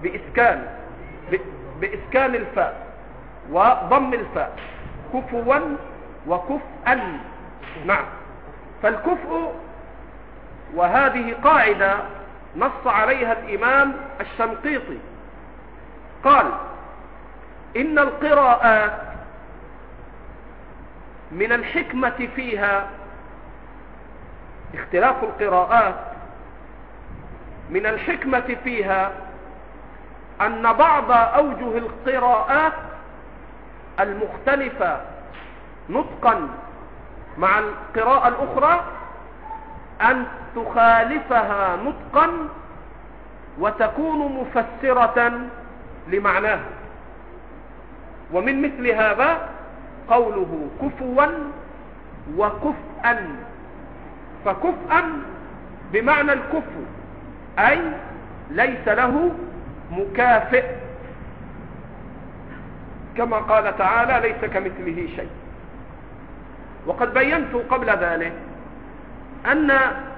بإسكان الفاء وضم الفاء، كفوا وكفءا. نعم، فالكفء، وهذه قاعدة نص عليها الإمام الشنقيطي، قال إن القراءات من الحكمة فيها، اختلاف القراءات من الحكمة فيها أن بعض أوجه القراءات المختلفة نطقا مع القراءة الأخرى أن تخالفها نطقا وتكون مفسرة لمعناها. ومن مثل هذا قوله كفوا وكفءا، فكفءا بمعنى الكفو، أي ليس له مكافئ، كما قال تعالى ليس كمثله شيء. وقد بينت قبل ذلك أن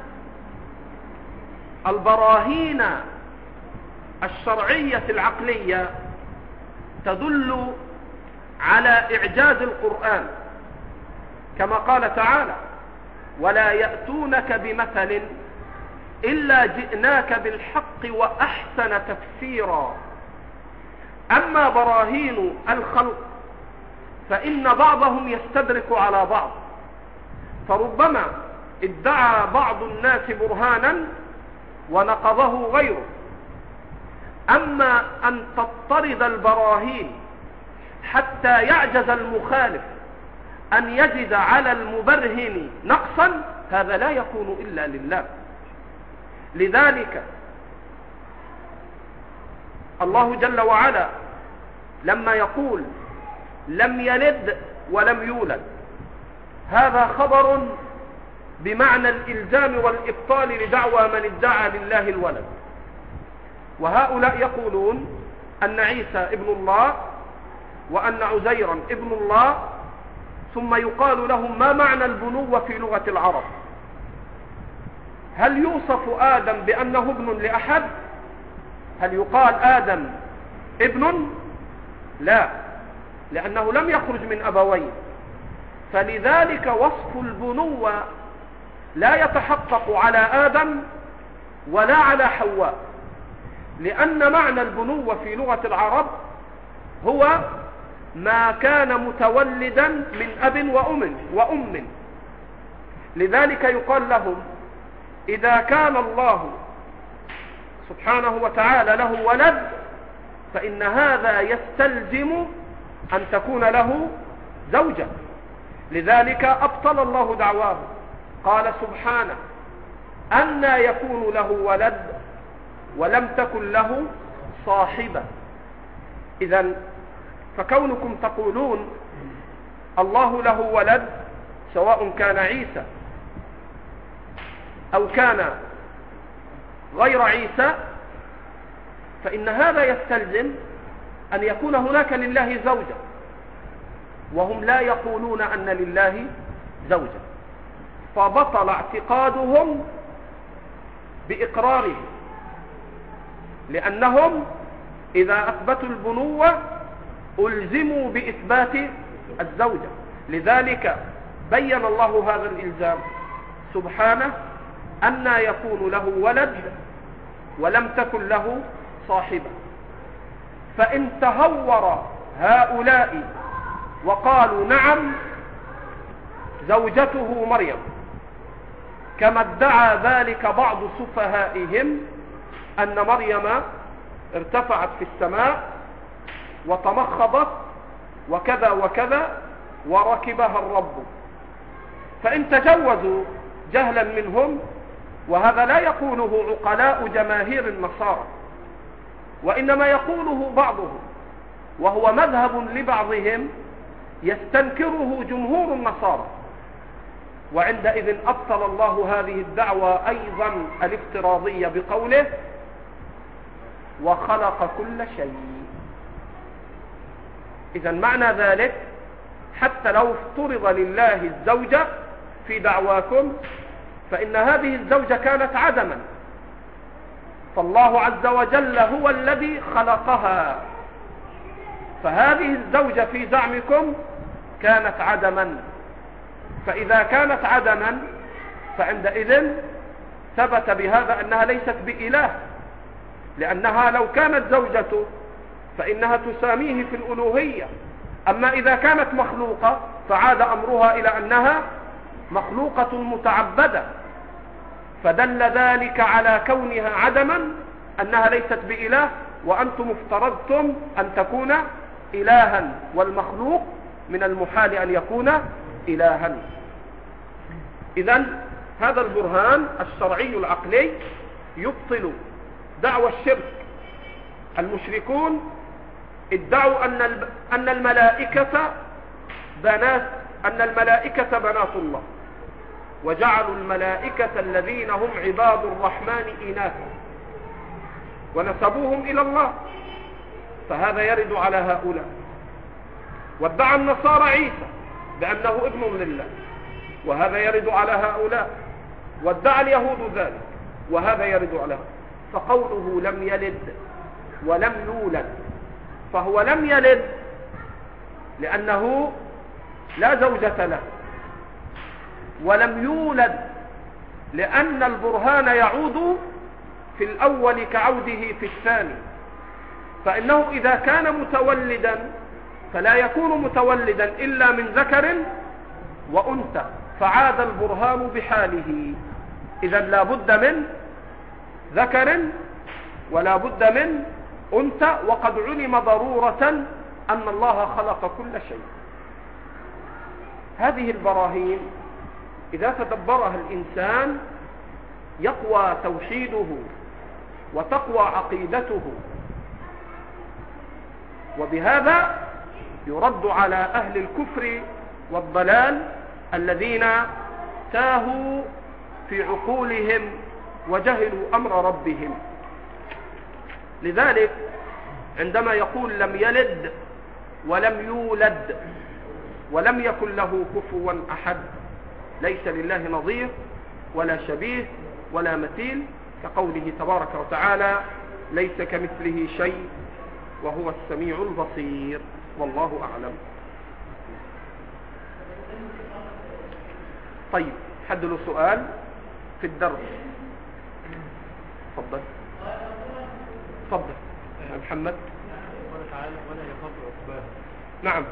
البراهين الشرعية العقلية تدل على إعجاز القرآن، كما قال تعالى ولا يأتونك بمثل إلا جئناك بالحق وأحسن تفسيرا. أما براهين الخلق فإن بعضهم يستدرك على بعض، فربما ادعى بعض الناس برهانا ونقضه غيره. أما أن تضطرد البراهين حتى يعجز المخالف أن يجد على المبرهن نقصا، هذا لا يكون إلا لله. لذلك الله جل وعلا لما يقول لم يلد ولم يولد، هذا خبر بمعنى الإلزام والإبطال لدعوى من ادعى لله الولد. وهؤلاء يقولون أن عيسى ابن الله وأن عزيرا ابن الله، ثم يقال لهم ما معنى البنوة في لغة العرب؟ هل يوصف آدم بأنه ابن لأحد؟ هل يقال آدم ابن؟ لا، لأنه لم يخرج من أبوين، فلذلك وصف البنوة لا يتحقق على آدم ولا على حواء، لأن معنى البنوة في لغة العرب هو ما كان متولدا من أب وأم. لذلك يقال لهم إذا كان الله سبحانه وتعالى له ولد فإن هذا يستلزم أن تكون له زوجة. لذلك أبطل الله دعواه، قال سبحانه: أنى يكون له ولد ولم تكن له صاحبة. إذن فكونكم تقولون الله له ولد، سواء كان عيسى أو كان غير عيسى، فإن هذا يستلزم أن يكون هناك لله زوجة، وهم لا يقولون أن لله زوجة، فبطل اعتقادهم بإقراره، لأنهم إذا أثبتوا البنوة ألزموا بإثبات الزوجة. لذلك بين الله هذا الإلزام سبحانه: أنى يكون له ولد ولم تكن له صاحبة. فإن تهور هؤلاء وقالوا نعم زوجته مريم، كما ادعى ذلك بعض سفهائهم أن مريم ارتفعت في السماء وتمخضت وكذا وكذا وركبها الرب، فإن تجوزوا جهلا منهم، وهذا لا يقوله عقلاء جماهير النصارى، وإنما يقوله بعضهم، وهو مذهب لبعضهم يستنكره جمهور النصارى، وعندئذ أبطل الله هذه الدعوة أيضا الافتراضية بقوله: وخلق كل شيء. إذا معنى ذلك حتى لو افترض لله الزوجة في دعواكم، فإن هذه الزوجة كانت عدما، فالله عز وجل هو الذي خلقها، فهذه الزوجة في زعمكم كانت عدما. فإذا كانت عدما فعندئذ ثبت بهذا أنها ليست بإله، لأنها لو كانت زوجته فإنها تساميه في الألوهية. أما إذا كانت مخلوقة فعاد أمرها إلى أنها مخلوقة متعبدة، فدل ذلك على كونها عدما أنها ليست بإله، وأنتم افترضتم أن تكون إلها، والمخلوق من المحال أن يكون إلها. إذن هذا البرهان الشرعي العقلي يبطل دعوى الشرك. المشركون ادعوا أن الملائكة بنات الله، وجعلوا الملائكة الذين هم عباد الرحمن إناثا ونسبوهم إلى الله، فهذا يرد على هؤلاء. وادعى النصارى عيسى بأنه ابن لله، وهذا يرد على هؤلاء. وادعى اليهود ذلك، وهذا يرد على هؤلاء. فقوله لم يلد ولم يولد، فهو لم يلد لأنه لا زوجة له، ولم يولد لأن البرهان يعود في الأول كعوده في الثاني، فإنه إذا كان متولدا فلا يكون متولدا إلا من ذكر وأنثى، فعاد البرهان بحاله. إذا لا بد من ذكر ولا بد من أنثى، وقد علم ضرورة أن الله خلق كل شيء. هذه البراهين إذا تدبرها الإنسان يقوى توحيده وتقوى عقيدته، وبهذا يرد على أهل الكفر والضلال الذين تاهوا في عقولهم وجهلوا أمر ربهم. لذلك عندما يقول لم يلد ولم يولد ولم يكن له كفوا أحد، ليس لله نظير ولا شبيه ولا مثيل، كقوله تبارك وتعالى: ليس كمثله شيء وهو السميع البصير، والله أعلم. طيب، حد له سؤال في الدرس؟ تفضل تفضل يا محمد. قال تعالى: ولا يخاف عقباه. نعم.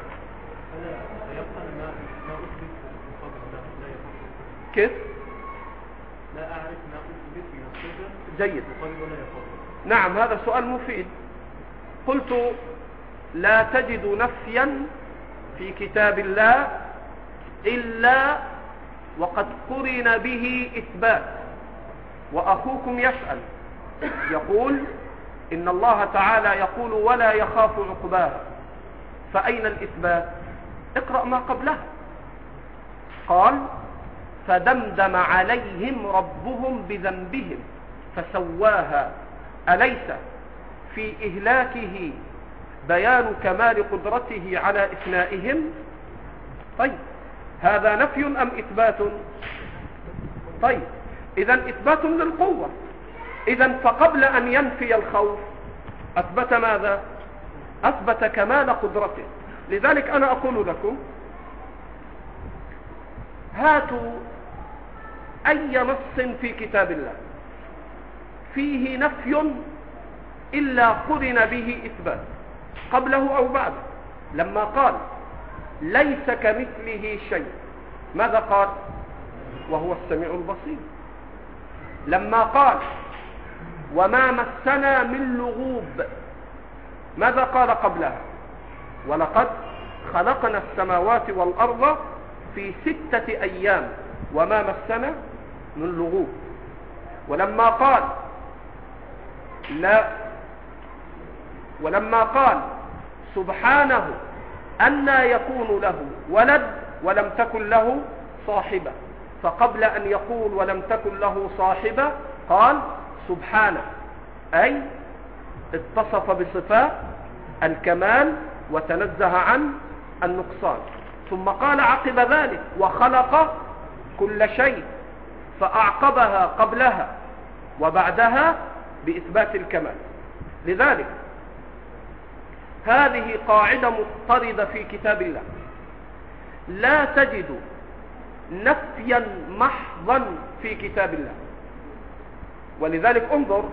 فيبقى ما أثبت من قبل الله لا يخاف. كيف؟ لا أعرف ما قلت به في نفسه. جيد. وقال ولا يخاف. نعم، هذا سؤال مفيد. قلت لا تجد نفيا في كتاب الله إلا وقد قرن به إثبات. وأخوكم يسأل يقول إن الله تعالى يقول ولا يخاف عقباه، فأين الإثبات؟ اقرأ ما قبله. قال فدمدم عليهم ربهم بذنبهم فسواها. أليس في إهلاكه بيان كمال قدرته على إثنائهم؟ طيب هذا نفي أم إثبات؟ طيب إذن إثبات للقوة. إذن فقبل أن ينفي الخوف أثبت ماذا؟ أثبت كمال قدرته. لذلك أنا أقول لكم هاتوا أي نص في كتاب الله فيه نفي إلا قرن به إثبات قبله أو بعده. لما قال ليس كمثله شيء ماذا قال؟ وهو السميع البصير. لما قال وما مسنا من لغوب ماذا قال قبلها؟ ولقد خلقنا السماوات والأرض في 6 أيام وما مسنا من لغوب. ولما قال سبحانه أنى يكون له ولد ولم تكن له صاحبة، فقبل أن يقول ولم تكن له صاحبة قال سبحانه، أي اتصف بصفات الكمال وتنزه عن النقصان. ثم قال عقب ذلك وخلق كل شيء، فأعقبها قبلها وبعدها بإثبات الكمال. لذلك هذه قاعدة مضطردة في كتاب الله، لا تجد نفيا محضا في كتاب الله. ولذلك انظر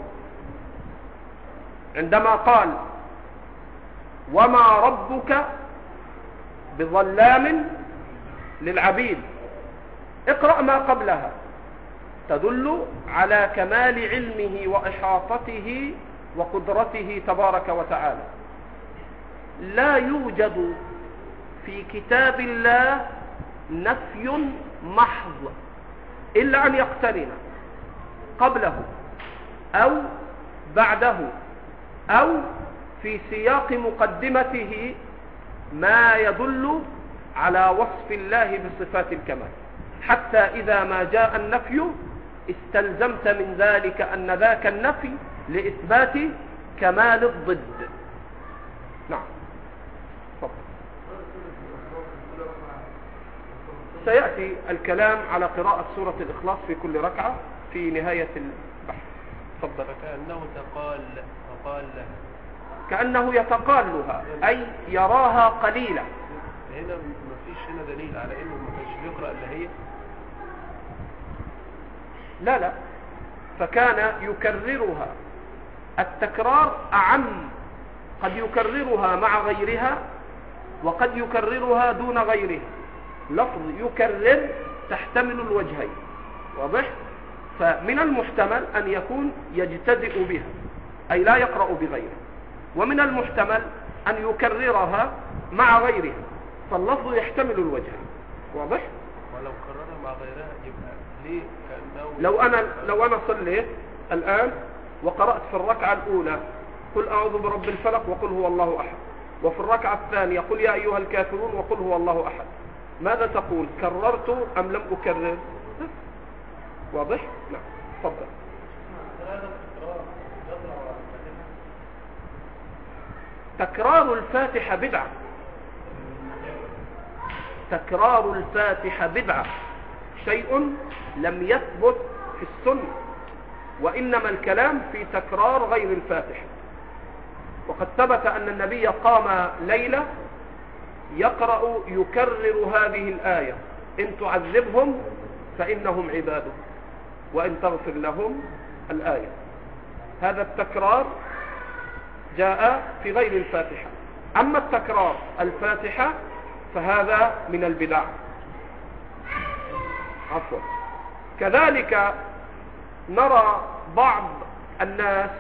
عندما قال وما ربك بظلام للعبيد، اقرأ ما قبلها تدل على كمال علمه وإحاطته وقدرته تبارك وتعالى. لا يوجد في كتاب الله نفي محض إلا أن يقترن قبله أو بعده أو في سياق مقدمته ما يدل على وصف الله بصفات الكمال، حتى إذا ما جاء النفي استلزمت من ذلك أن ذاك النفي لإثبات كمال الضد. نعم. سيأتي الكلام على قراءة سورة الإخلاص في كل ركعة في نهاية البحث. تفضل. فكأنه تقال كأنه يتقالها أي يراها قليلة. هنا ما فيش هنا دليل على انه ما كانش بيقرأ اللي هي. لا فكان يكررها. التكرار أعم، قد يكررها مع غيرها وقد يكررها دون غيرها. لفظ يكرر تحتمل الوجهين، واضح؟ فمن المحتمل أن يكون يجتزئ بها أي لا يقرأ بغيرها، ومن المحتمل أن يكررها مع غيرها، فاللفظ يحتمل الوجهين، واضح؟ ولو كررها مع غيرها يبقى ليه كأنه لو أنا صليت الآن وقرأت في الركعة الأولى قل أعوذ برب الفلق وقل هو الله أحد، وفي الركعة الثانية قل يا أيها الكافرون وقل هو الله أحد، ماذا تقول؟ كررت أم لم أكرر؟ واضح؟ نعم. تفضل. تكرار الفاتحة بدعة. تكرار الفاتحة بدعة، شيء لم يثبت في السنة، وإنما الكلام في تكرار غير الفاتحة. وقد ثبت أن النبي قام ليلة يكرر هذه الآية إن تعذبهم فإنهم عباده وإن تغفر لهم الآية. هذا التكرار جاء في غير الفاتحة. أما التكرار الفاتحة فهذا من البدع. عفوا. كذلك نرى بعض الناس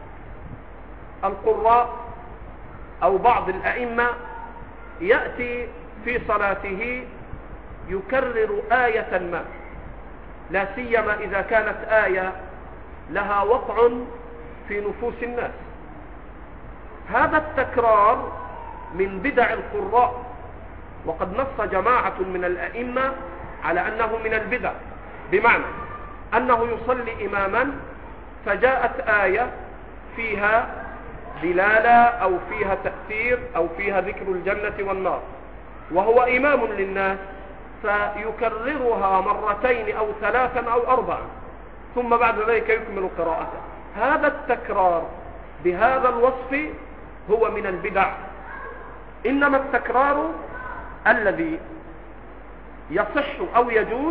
القراء أو بعض الأئمة يأتي في صلاته يكرر آية ما، لا سيما إذا كانت آية لها وقع في نفوس الناس. هذا التكرار من بدع القراء، وقد نص جماعة من الأئمة على أنه من البدع، بمعنى أنه يصلي إماما فجاءت آية فيها دلالة أو فيها تأثير أو فيها ذكر الجنة والنار، وهو إمام للناس فيكررها مرتين أو ثلاثا أو أربعا، ثم بعد ذلك يكمل قراءته. هذا التكرار بهذا الوصف هو من البدع. إنما التكرار الذي يصح أو يجوز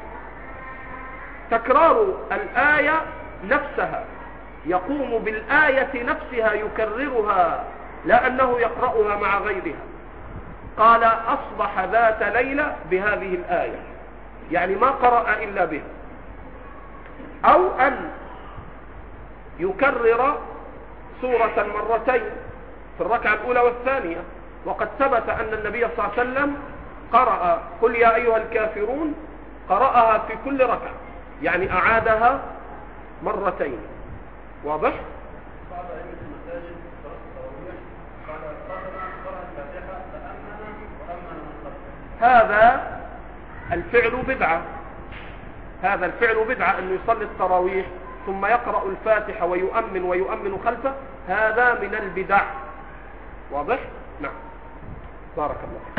تكرار الآية نفسها، يقوم بالآية نفسها يكررها، لا أنه يقرأها مع غيرها. قال أصبح ذات ليلة بهذه الآية، يعني ما قرأ إلا بها. أو أن يكرر سورة مرتين في الركعة الأولى والثانية، وقد ثبت أن النبي صلى الله عليه وسلم قرأ قل يا أيها الكافرون، قرأها في كل ركعة، يعني أعادها مرتين. واضح؟ بعض أئمة المساجد صلاة التراويح قال قرأ الفاتحة فأمن وأمن من خلفه. هذا الفعل بدعة، هذا الفعل بدعة، أن يصلي التراويح ثم يقرأ الفاتحة ويؤمن خلفه، هذا من البدع. واضح؟ نعم. بارك الله.